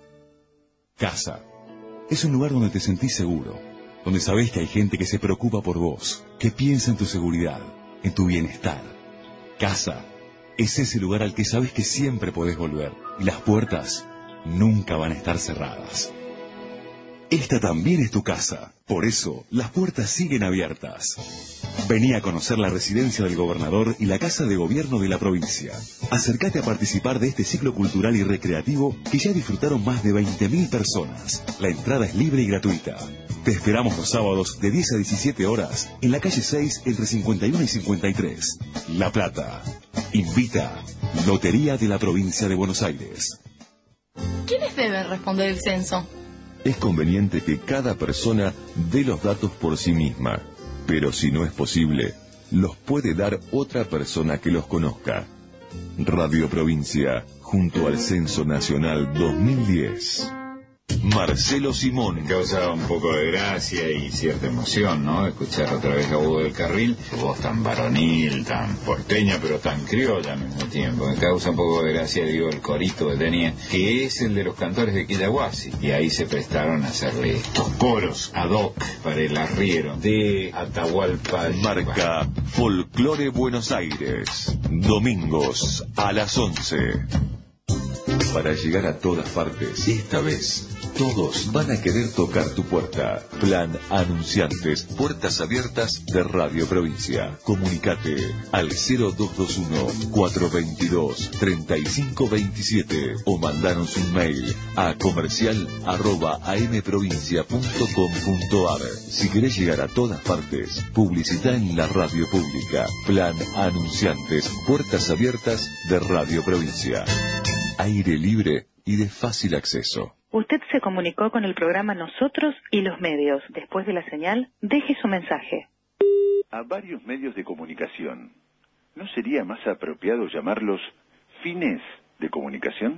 Casa. Es un lugar donde te sentís seguro. Donde sabés que hay gente que se preocupa por vos, que piensa en tu seguridad, en tu bienestar. Casa es ese lugar al que sabes que siempre podés volver y las puertas nunca van a estar cerradas. Esta también es tu casa, por eso las puertas siguen abiertas. Vení a conocer la residencia del gobernador y la casa de gobierno de la provincia. Acércate a participar de este ciclo cultural y recreativo que ya disfrutaron más de veinte mil personas. La entrada es libre y gratuita. Te esperamos los sábados de diez a diecisiete horas en la calle seis entre cincuenta y uno y cincuenta y tres. La Plata. Invita Lotería de la Provincia de Buenos Aires. ¿Quiénes deben responder el censo? Es conveniente que cada persona dé los datos por sí misma, pero si no es posible, los puede dar otra persona que los conozca. Radio Provincia, junto al Censo Nacional dos mil diez. Marcelo Simón. Me causa un poco de gracia y cierta emoción, ¿no? Escuchar otra vez a Hugo del Carril, su voz tan varonil, tan porteña, pero tan criolla al mismo tiempo. Me causa un poco de gracia, digo, el corito que tenía, que es el de los cantores de Quillahuasi. Y ahí se prestaron a hacerle estos coros ad hoc para el arriero de Atahualpa. Marca Folclore Buenos Aires. Domingos a las once. Para llegar a todas partes, esta vez Todos van a querer tocar tu puerta. Plan Anunciantes, puertas abiertas de Radio Provincia. Comunicate al cero dos dos uno, cuatro dos dos, tres cinco dos siete o mandanos un mail a comercial arroba amprovincia punto com punto ar. Si querés llegar a todas partes, publicita en la radio pública. Plan Anunciantes, puertas abiertas de Radio Provincia. Aire libre y de fácil acceso. Usted se comunicó con el programa Nosotros y los medios. Después de la señal, deje su mensaje. A varios medios de comunicación, ¿no sería más apropiado llamarlos fines de comunicación?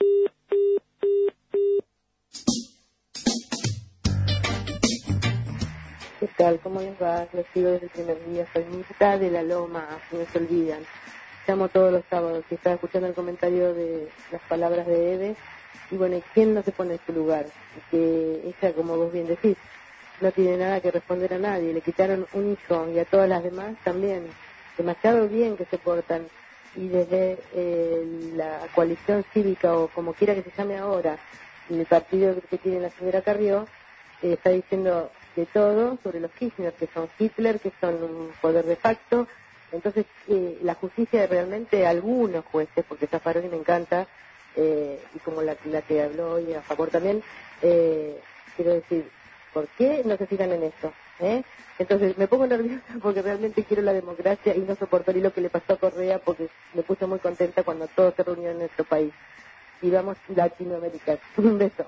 ¿Qué tal? ¿Cómo les va? Los sigo desde el primer día. Soy Mirta de La Loma, si no se olvidan. Llamo todos los sábados y estaba escuchando el comentario de las palabras de Eve. Y bueno, ¿quién no se pone en su lugar? Que ella, como vos bien decís, no tiene nada que responder a nadie. Le quitaron un hijo y a todas las demás también. Demasiado bien que se portan. Y desde eh, la coalición cívica, o como quiera que se llame ahora, el partido que tiene la señora Carrió, eh, está diciendo de todo sobre los Kirchner, que son Hitler, que son un poder de facto. Entonces, eh, la justicia realmente, algunos jueces, porque Zaffaroni me encanta, eh, y como la, la que habló hoy a favor también, eh, quiero decir, ¿por qué no se fijan en esto? ¿Eh? Entonces, me pongo nerviosa porque realmente quiero la democracia y no soporto ni lo que le pasó a Correa, porque me puse muy contenta cuando todos se reunieron en nuestro país. Y vamos, Latinoamérica. Un beso.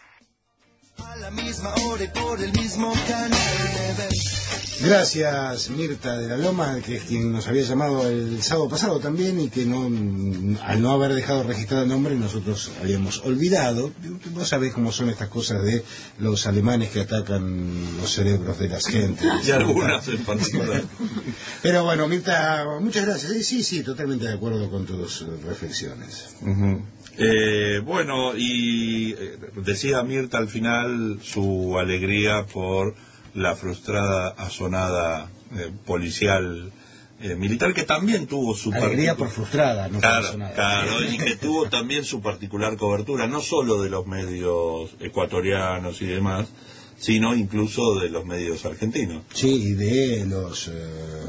A la misma hora y por el mismo canal. Gracias, Mirta de La Loma, que es quien nos había llamado el sábado pasado también, y que no, al no haber dejado registrado el nombre, nosotros habíamos olvidado. Vos sabés cómo son estas cosas de los alemanes que atacan los cerebros de las gentes. Y algunas en particular. Pero bueno, Mirta, muchas gracias. Sí, sí, sí, totalmente de acuerdo con tus reflexiones. Uh-huh. Eh, bueno, y eh, decía Mirta al final su alegría por la frustrada asonada eh, policial eh, militar, que también tuvo su alegría por frustrada, no claro, por asonada. Claro, y que tuvo también su particular cobertura, no solo de los medios ecuatorianos y demás, sino incluso de los medios argentinos. Sí, y de los... Eh...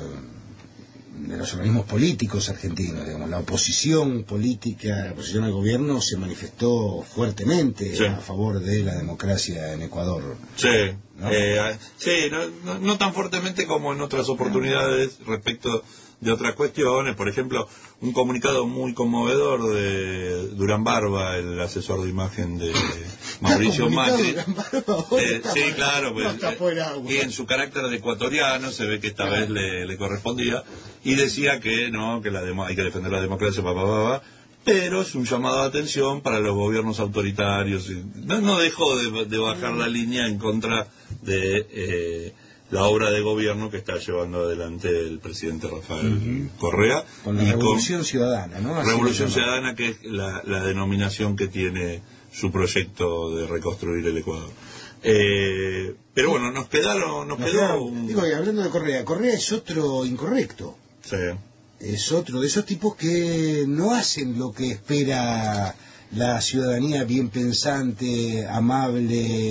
de los organismos políticos argentinos, digamos, la oposición política, la oposición al gobierno se manifestó fuertemente sí. a favor de la democracia en Ecuador. Sí, ¿no? eh, sí no, no, no tan fuertemente como en otras oportunidades respecto de otras cuestiones. Por ejemplo, un comunicado muy conmovedor de Durán Barba, el asesor de imagen de Mauricio Macri. Eh, sí, claro, pues, no y en su carácter de ecuatoriano se ve que esta vez le, le correspondía, y decía que no, que la demo, hay que defender la democracia, pa, pa, pa, pa, pero es un llamado de atención para los gobiernos autoritarios. Y no, no dejó de, de bajar la línea en contra de eh, la obra de gobierno que está llevando adelante el presidente Rafael uh-huh. Correa. Con la y Revolución con Ciudadana, ¿no? Así Revolución Ciudadana, que es la, la denominación que tiene su proyecto de reconstruir el Ecuador. Eh, pero bueno, nos quedaron, nos, nos quedó... quedaron, un... Digo, y hablando de Correa, Correa es otro incorrecto. Sí. Es otro de esos tipos que no hacen lo que espera la ciudadanía bien pensante, amable,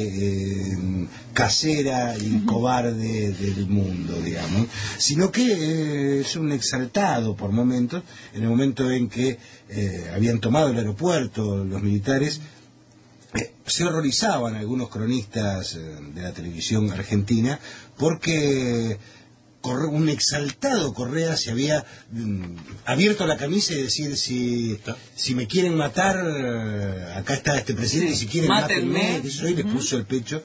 eh, casera y uh-huh. cobarde del mundo, digamos, sino que eh, es un exaltado por momentos. En el momento en que eh, habían tomado el aeropuerto los militares, eh, se horrorizaban algunos cronistas eh, de la televisión argentina porque un exaltado Correa se había mm, abierto la camisa y decir, si si me quieren matar, acá está este presidente, sí, si quieren mátenme, que yo, y uh-huh. le puso el pecho.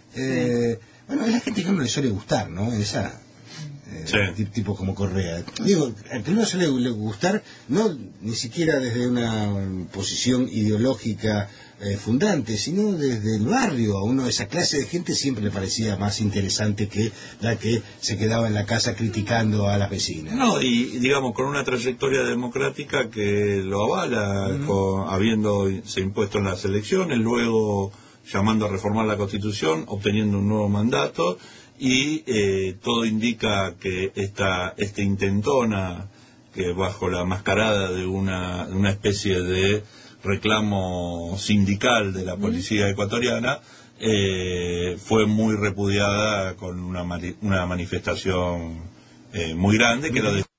Eh, sí. Bueno, es la gente que no le suele gustar, ¿no? Esa eh, sí. tipos como Correa. Digo, al que no le suele gustar, no ni siquiera desde una posición ideológica Eh, fundante, sino desde el barrio. A uno de esa clase de gente siempre le parecía más interesante que la que se quedaba en la casa criticando a la vecina. No, y digamos, con una trayectoria democrática que lo avala, uh-huh. con, habiendo se impuesto en las elecciones, luego llamando a reformar la Constitución, obteniendo un nuevo mandato, y eh, todo indica que esta, esta intentona, que bajo la mascarada de una, de una especie de reclamo sindical de la policía ecuatoriana, eh, fue muy repudiada con una, una manifestación eh, muy grande que lo de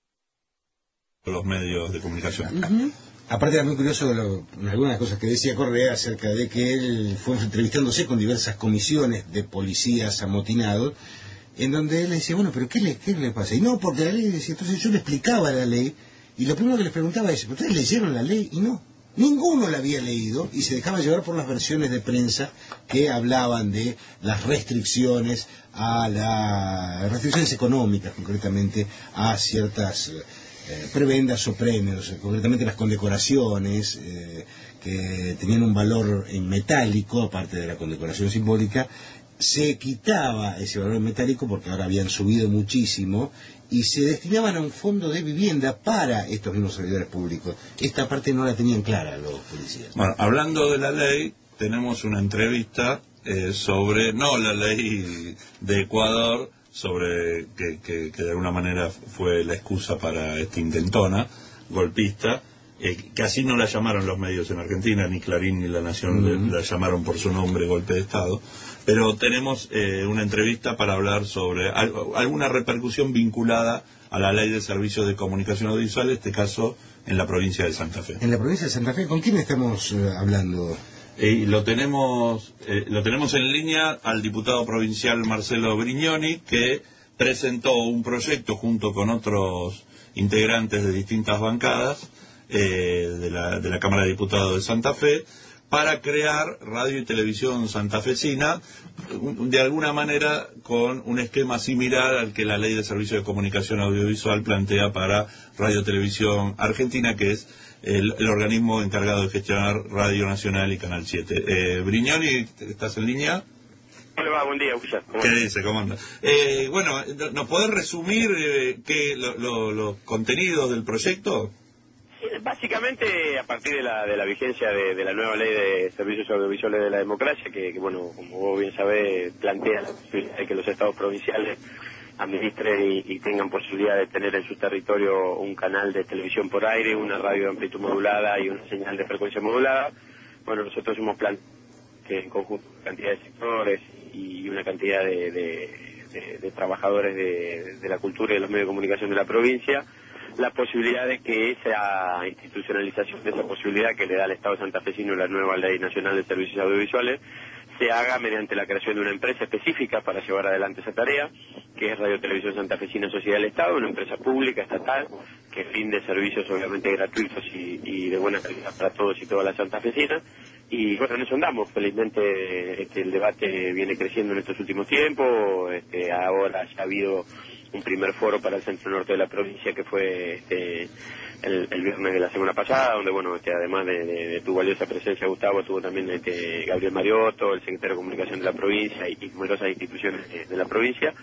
los medios de comunicación. Uh-huh. Aparte era muy curioso lo, algunas cosas que decía Correa acerca de que él fue entrevistándose con diversas comisiones de policías amotinados, en donde él le decía, bueno, pero ¿qué le, qué le pasa? Y no, porque la ley decía, entonces yo le explicaba la ley, y lo primero que les preguntaba es, ¿ustedes leyeron la ley? Y no, ninguno la había leído, y se dejaba llevar por las versiones de prensa que hablaban de las restricciones a las restricciones económicas, concretamente a ciertas Eh, prebendas o premios, eh, concretamente las condecoraciones eh, que tenían un valor en metálico, aparte de la condecoración simbólica. Se quitaba ese valor en metálico porque ahora habían subido muchísimo y se destinaban a un fondo de vivienda para estos mismos servidores públicos. Esta parte no la tenían clara los policías. Bueno, hablando de la ley, tenemos una entrevista eh, sobre, no la ley de Ecuador, sobre que, que, que de alguna manera fue la excusa para esta intentona golpista, eh, que así no la llamaron los medios en Argentina, ni Clarín ni La Nación uh-huh. la llamaron por su nombre, golpe de Estado, pero tenemos eh, una entrevista para hablar sobre al, alguna repercusión vinculada a la ley de servicios de comunicación audiovisual, en este caso en la provincia de Santa Fe. En la provincia de Santa Fe, ¿con quién estamos eh, hablando? Y lo tenemos eh, lo tenemos en línea al diputado provincial Marcelo Brignoni, que presentó un proyecto junto con otros integrantes de distintas bancadas eh, de, la, de la Cámara de Diputados de Santa Fe para crear radio y televisión santafesina, de alguna manera con un esquema similar al que la Ley de Servicios de Comunicación Audiovisual plantea para Radio Televisión Argentina, que es El, el organismo encargado de gestionar Radio Nacional y Canal siete. Eh, Brignoni, ¿estás en línea? Hola, buen día, Ulla. ¿Qué dice? ¿Cómo anda? Eh, bueno, ¿nos podés resumir eh, qué, lo, lo, los contenidos del proyecto? Sí, básicamente, a partir de la, de la vigencia de, de la nueva Ley de Servicios Audiovisuales de la Democracia, que, que bueno, como vos bien sabés, plantea la posibilidad de que los estados provinciales administren y, y tengan posibilidad de tener en su territorio un canal de televisión por aire, una radio de amplitud modulada y una señal de frecuencia modulada. Bueno, nosotros hemos planteado que en conjunto una cantidad de sectores y una cantidad de, de, de, de trabajadores de, de la cultura y de los medios de comunicación de la provincia, la posibilidad de que esa institucionalización de esa posibilidad que le da al Estado santafesino la nueva Ley Nacional de Servicios Audiovisuales se haga mediante la creación de una empresa específica para llevar adelante esa tarea, que es Radio Televisión Santafesina Sociedad del Estado, una empresa pública, estatal, que rinde servicios obviamente gratuitos y, y de buena calidad para todos y todas las santafesinas. Y bueno, en eso andamos. Felizmente este, el debate viene creciendo en estos últimos tiempos. Este, ahora ya ha habido un primer foro para el centro norte de la provincia que fue este, el, el viernes de la semana pasada, donde bueno, este, además de, de, de tu valiosa presencia, Gustavo, estuvo también este, Gabriel Mariotto, el secretario de Comunicación de la provincia y, y numerosas instituciones de, de la provincia.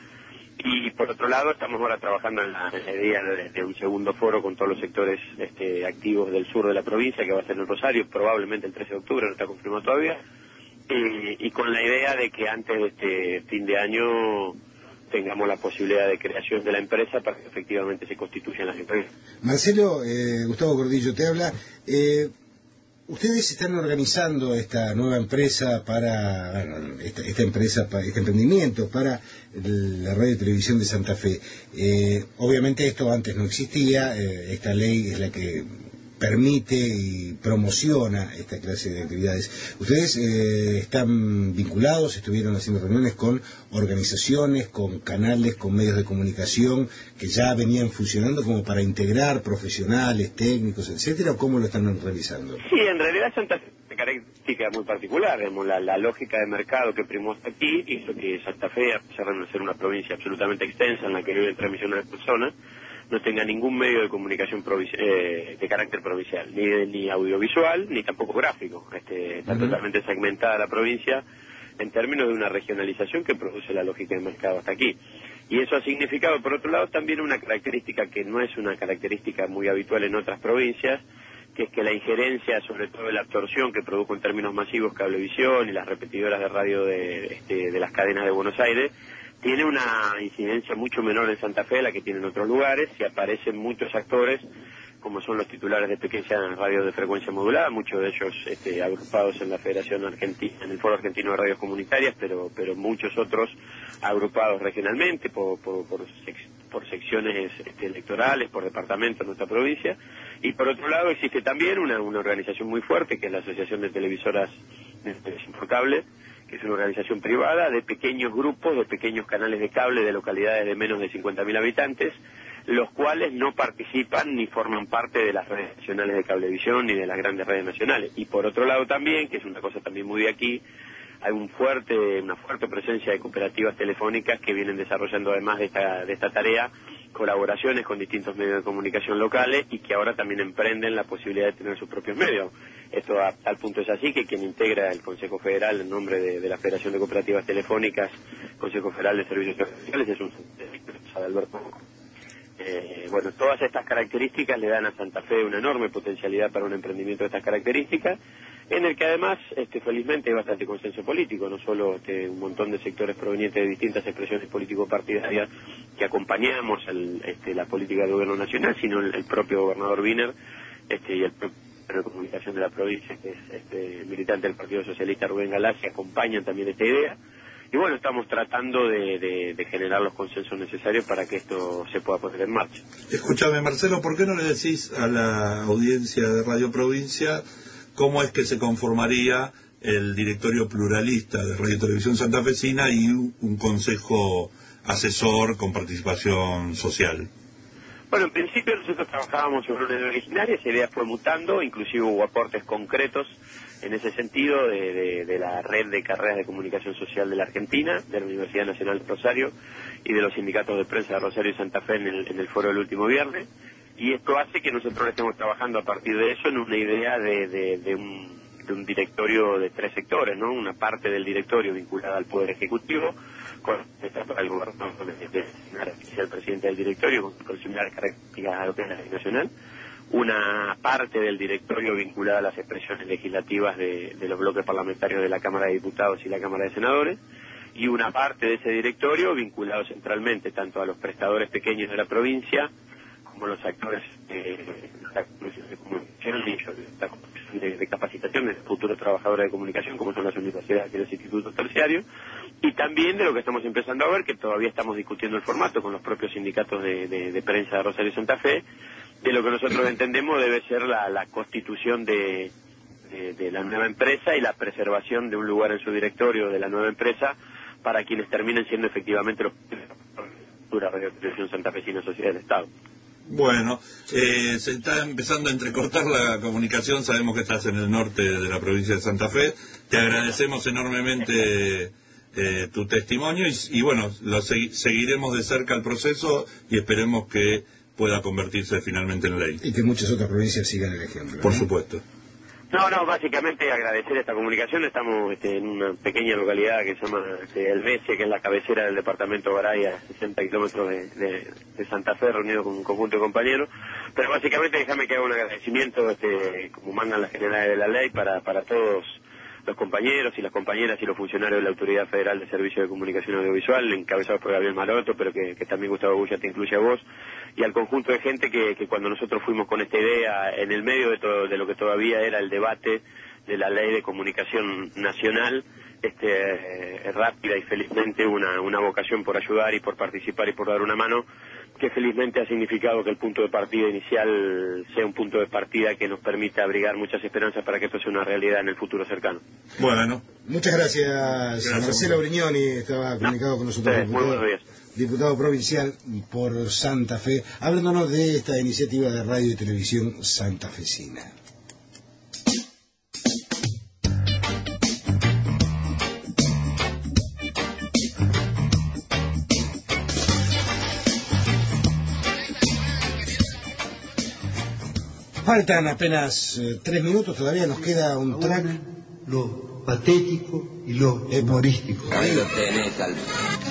Y por otro lado, estamos ahora trabajando en la, en la idea de, de un segundo foro con todos los sectores este, activos del sur de la provincia, que va a ser en Rosario, probablemente el trece de octubre, no está confirmado todavía, y, y con la idea de que antes de este fin de año tengamos la posibilidad de creación de la empresa para que efectivamente se constituyan las empresas. Marcelo, eh, Gustavo Gordillo te habla. Eh, ustedes están organizando esta nueva empresa para, bueno, esta, esta empresa, para, este emprendimiento para la radio y televisión de Santa Fe. Eh, obviamente esto antes no existía, eh, esta ley es la que permite y promociona esta clase de actividades. Ustedes eh, están vinculados, estuvieron haciendo reuniones con organizaciones, con canales, con medios de comunicación que ya venían funcionando como para integrar profesionales, técnicos, etcétera, ¿o cómo lo están realizando? Sí, en realidad Santa Fe es una característica muy particular, digamos, la, la lógica de mercado que primó hasta aquí hizo que Santa Fe, a pesar de ser una provincia absolutamente extensa en la que viven tres millones de personas, no tenga ningún medio de comunicación eh, de carácter provincial, ni, ni audiovisual, ni tampoco gráfico. Este, está uh-huh. totalmente segmentada la provincia en términos de una regionalización que produce la lógica de mercado hasta aquí. Y eso ha significado, por otro lado, también una característica que no es una característica muy habitual en otras provincias, que es que la injerencia, sobre todo la absorción que produjo en términos masivos Cablevisión y las repetidoras de radio de, este, de las cadenas de Buenos Aires, tiene una incidencia mucho menor en Santa Fe, la que tiene en otros lugares, y aparecen muchos actores como son los titulares de pequeñas radios de frecuencia modulada, muchos de ellos este, agrupados en la Federación Argentina, en el Foro Argentino de Radios Comunitarias, pero pero muchos otros agrupados regionalmente por por, por, sec, por secciones este, electorales, por departamentos en nuestra provincia. Y por otro lado existe también una, una organización muy fuerte, que es la Asociación de Televisoras de Televisión por Cable, que es una organización privada de pequeños grupos, de pequeños canales de cable de localidades de menos de cincuenta mil habitantes, los cuales no participan ni forman parte de las redes nacionales de cablevisión ni de las grandes redes nacionales. Y por otro lado también, que es una cosa también muy de aquí, hay un fuerte, una fuerte presencia de cooperativas telefónicas que vienen desarrollando, además de esta, de esta tarea, colaboraciones con distintos medios de comunicación locales y que ahora también emprenden la posibilidad de tener sus propios medios. Esto a tal punto es así que quien integra el Consejo Federal en nombre de, de la Federación de Cooperativas Telefónicas, Consejo Federal de Servicios Sociales, es un de Alberto. Eh, bueno, todas estas características le dan a Santa Fe una enorme potencialidad para un emprendimiento de estas características, en el que además, este, felizmente, hay bastante consenso político, no solo este, un montón de sectores provenientes de distintas expresiones político-partidarias que acompañamos el, este, la política del gobierno nacional, sino el, el propio gobernador Wiener este, y el propio de comunicación de la provincia, que es este, militante del Partido Socialista Rubén Galás, que acompañan también esta idea. Y bueno, estamos tratando de, de, de generar los consensos necesarios para que esto se pueda poner en marcha. Escúchame, Marcelo, ¿por qué no le decís a la audiencia de Radio Provincia cómo es que se conformaría el directorio pluralista de Radio y Televisión Santafesina y un, un consejo asesor con participación social? Bueno, en principio nosotros trabajábamos sobre una idea originaria, esa idea fue mutando, inclusive hubo aportes concretos en ese sentido de, de, de la red de carreras de comunicación social de la Argentina, de la Universidad Nacional de Rosario y de los sindicatos de prensa de Rosario y Santa Fe en el, en el foro del último viernes, y esto hace que nosotros estemos trabajando a partir de eso en una idea de, de, de, un, de un directorio de tres sectores, ¿no? Una parte del directorio vinculada al Poder Ejecutivo, con el gobernador de el presidente del directorio con, con similares características a lo que es la ley nacional, una parte del directorio vinculada a las expresiones legislativas de, de los bloques parlamentarios de la Cámara de Diputados y la Cámara de Senadores, y una parte de ese directorio vinculado centralmente tanto a los prestadores pequeños de la provincia como los actores eh, de comunicación y de, de capacitación de futuros trabajadores de comunicación, como son las universidades y los institutos terciarios, y también de lo que estamos empezando a ver, que todavía estamos discutiendo el formato con los propios sindicatos de, de, de prensa de Rosario y Santa Fe, de lo que nosotros entendemos debe ser la, la constitución de, de, de la nueva empresa y la preservación de un lugar en su directorio de la nueva empresa para quienes terminen siendo efectivamente los de la Radio Televisión Santafesina Sociedad del Estado. Bueno, eh, se está empezando a entrecortar la comunicación, sabemos que estás en el norte de la provincia de Santa Fe, te agradecemos enormemente eh, tu testimonio y, y bueno, lo segui- seguiremos de cerca el proceso y esperemos que pueda convertirse finalmente en ley. Y que muchas otras provincias sigan el ejemplo. Por ¿no? supuesto. No, no, básicamente agradecer esta comunicación. Estamos este, en una pequeña localidad que se llama este, El Bese, que es la cabecera del departamento Garay, a sesenta kilómetros de, de, de Santa Fe, reunido con un conjunto de compañeros. Pero básicamente déjame que haga un agradecimiento, este, como mandan las generales de la ley, para, para todos los compañeros y las compañeras y los funcionarios de la Autoridad Federal de Servicios de Comunicación Audiovisual, encabezados por Gabriel Maroto, pero que, que también Gustavo Bulla te incluye a vos, y al conjunto de gente que, que cuando nosotros fuimos con esta idea, en el medio de, todo, de lo que todavía era el debate de la Ley de Comunicación Nacional, este, eh, rápida y felizmente una, una vocación por ayudar y por participar y por dar una mano, que felizmente ha significado que el punto de partida inicial sea un punto de partida que nos permita abrigar muchas esperanzas para que esto sea una realidad en el futuro cercano. Bueno. Muchas gracias, gracias Marcelo Brignoni, estaba comunicado con nosotros. Sí, muy buenos días. Diputado provincial por Santa Fe, hablándonos de esta iniciativa de radio y televisión santafesina. Faltan apenas eh, tres minutos, todavía nos queda un track. Lo patético y lo humorístico. Ahí lo tenés al...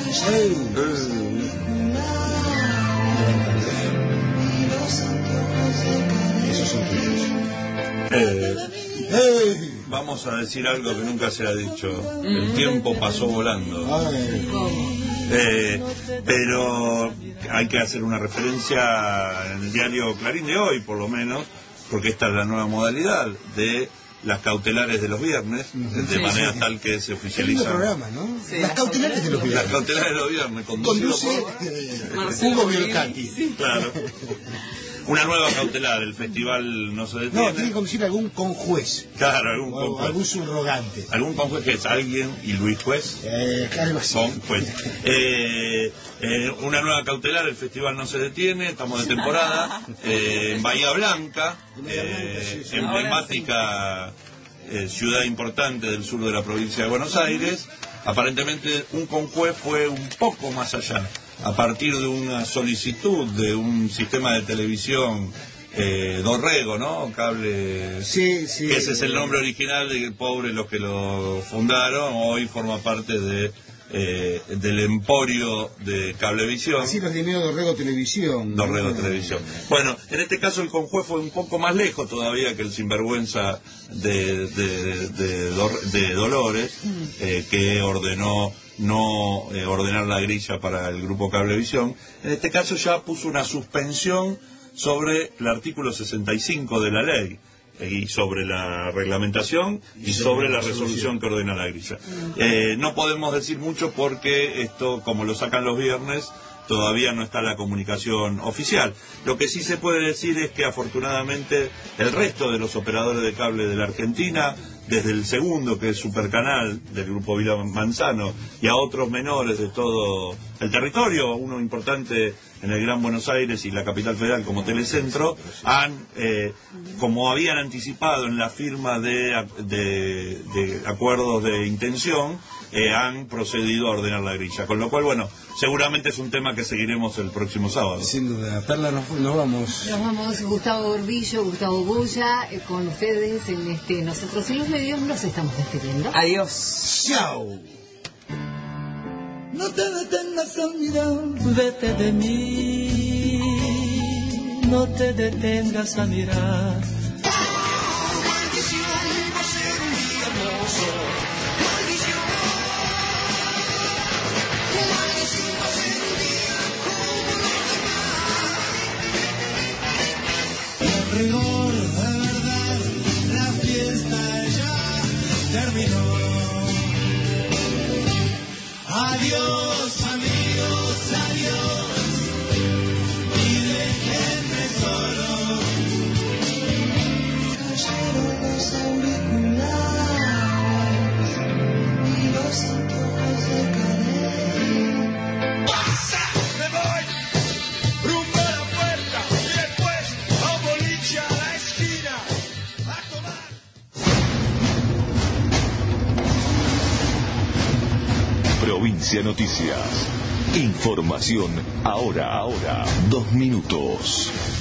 Eh, eh, vamos a decir algo que nunca se ha dicho. El tiempo pasó volando. Ay. Eh, pero hay que hacer una referencia en el diario Clarín de hoy, por lo menos, porque esta es la nueva modalidad de las cautelares de los viernes, uh-huh. de sí, manera sí. tal que se oficializan. Programa, ¿no? Sí, las cautelares de los viernes. Las cautelares de los viernes, conducido Conduce, por eh, Hugo Biolcati. Sí. Claro. Una nueva cautelar, el festival no se detiene. No, tiene que conducir algún conjuez. Claro, algún o, conjuez. Algún subrogante. Algún conjuez que es alguien y Luis Juez. Eh, algo así. Conjuez. Eh, eh, una nueva cautelar, el festival no se detiene, estamos de temporada. Eh, en Bahía Blanca, eh, emblemática eh, ciudad importante del sur de la provincia de Buenos Aires. Aparentemente un conjuez fue un poco más allá. A partir de una solicitud de un sistema de televisión eh, Dorrego, ¿no? Cable. Sí, sí. Ese es el nombre original de pobre los que lo fundaron. Hoy forma parte de eh, del emporio de Cablevisión. Así los dineros Dorrego Televisión. Dorrego Televisión. Bueno, en este caso el conjuez fue un poco más lejos todavía que el sinvergüenza de, de, de, de, de Dolores, eh, que ordenó no eh, ordenar la grilla para el grupo Cablevisión. En este caso ya puso una suspensión sobre el artículo sesenta y cinco de la ley eh, y sobre la reglamentación y sobre la resolución que ordena la grilla. Eh, no podemos decir mucho porque esto, como lo sacan los viernes, todavía no está la comunicación oficial. Lo que sí se puede decir es que afortunadamente el resto de los operadores de cable de la Argentina, desde el segundo, que es Supercanal, del grupo Vila Manzano, y a otros menores de todo el territorio, uno importante en el Gran Buenos Aires y la capital federal como Telecentro, han, eh, como habían anticipado en la firma de, de, de acuerdos de intención, eh, han procedido a ordenar la grilla. Con lo cual, bueno, seguramente es un tema que seguiremos el próximo sábado. Sin duda. Perla, nos, nos vamos. Nos vamos, Gustavo Gordillo, Gustavo Bulla, eh, con ustedes en este Nosotros y los Medios nos estamos despidiendo. Adiós. Chao. No te detengas a mirar, vete de mí, no te detengas a mirar. Maldición, va a ser un día hermoso. Maldición, maldición, va a ser un día como los demás. El rigor de verdad, la fiesta ya terminó. Adiós amigos, adiós, y déjenme solo. Cayeron los auriculares y los antojos de caer. ¡Pasa! ¡Me voy! Rumbo a la puerta y después a un boliche a la esquina a tomar. Provincia Noticias. Información ahora, ahora. Dos minutos.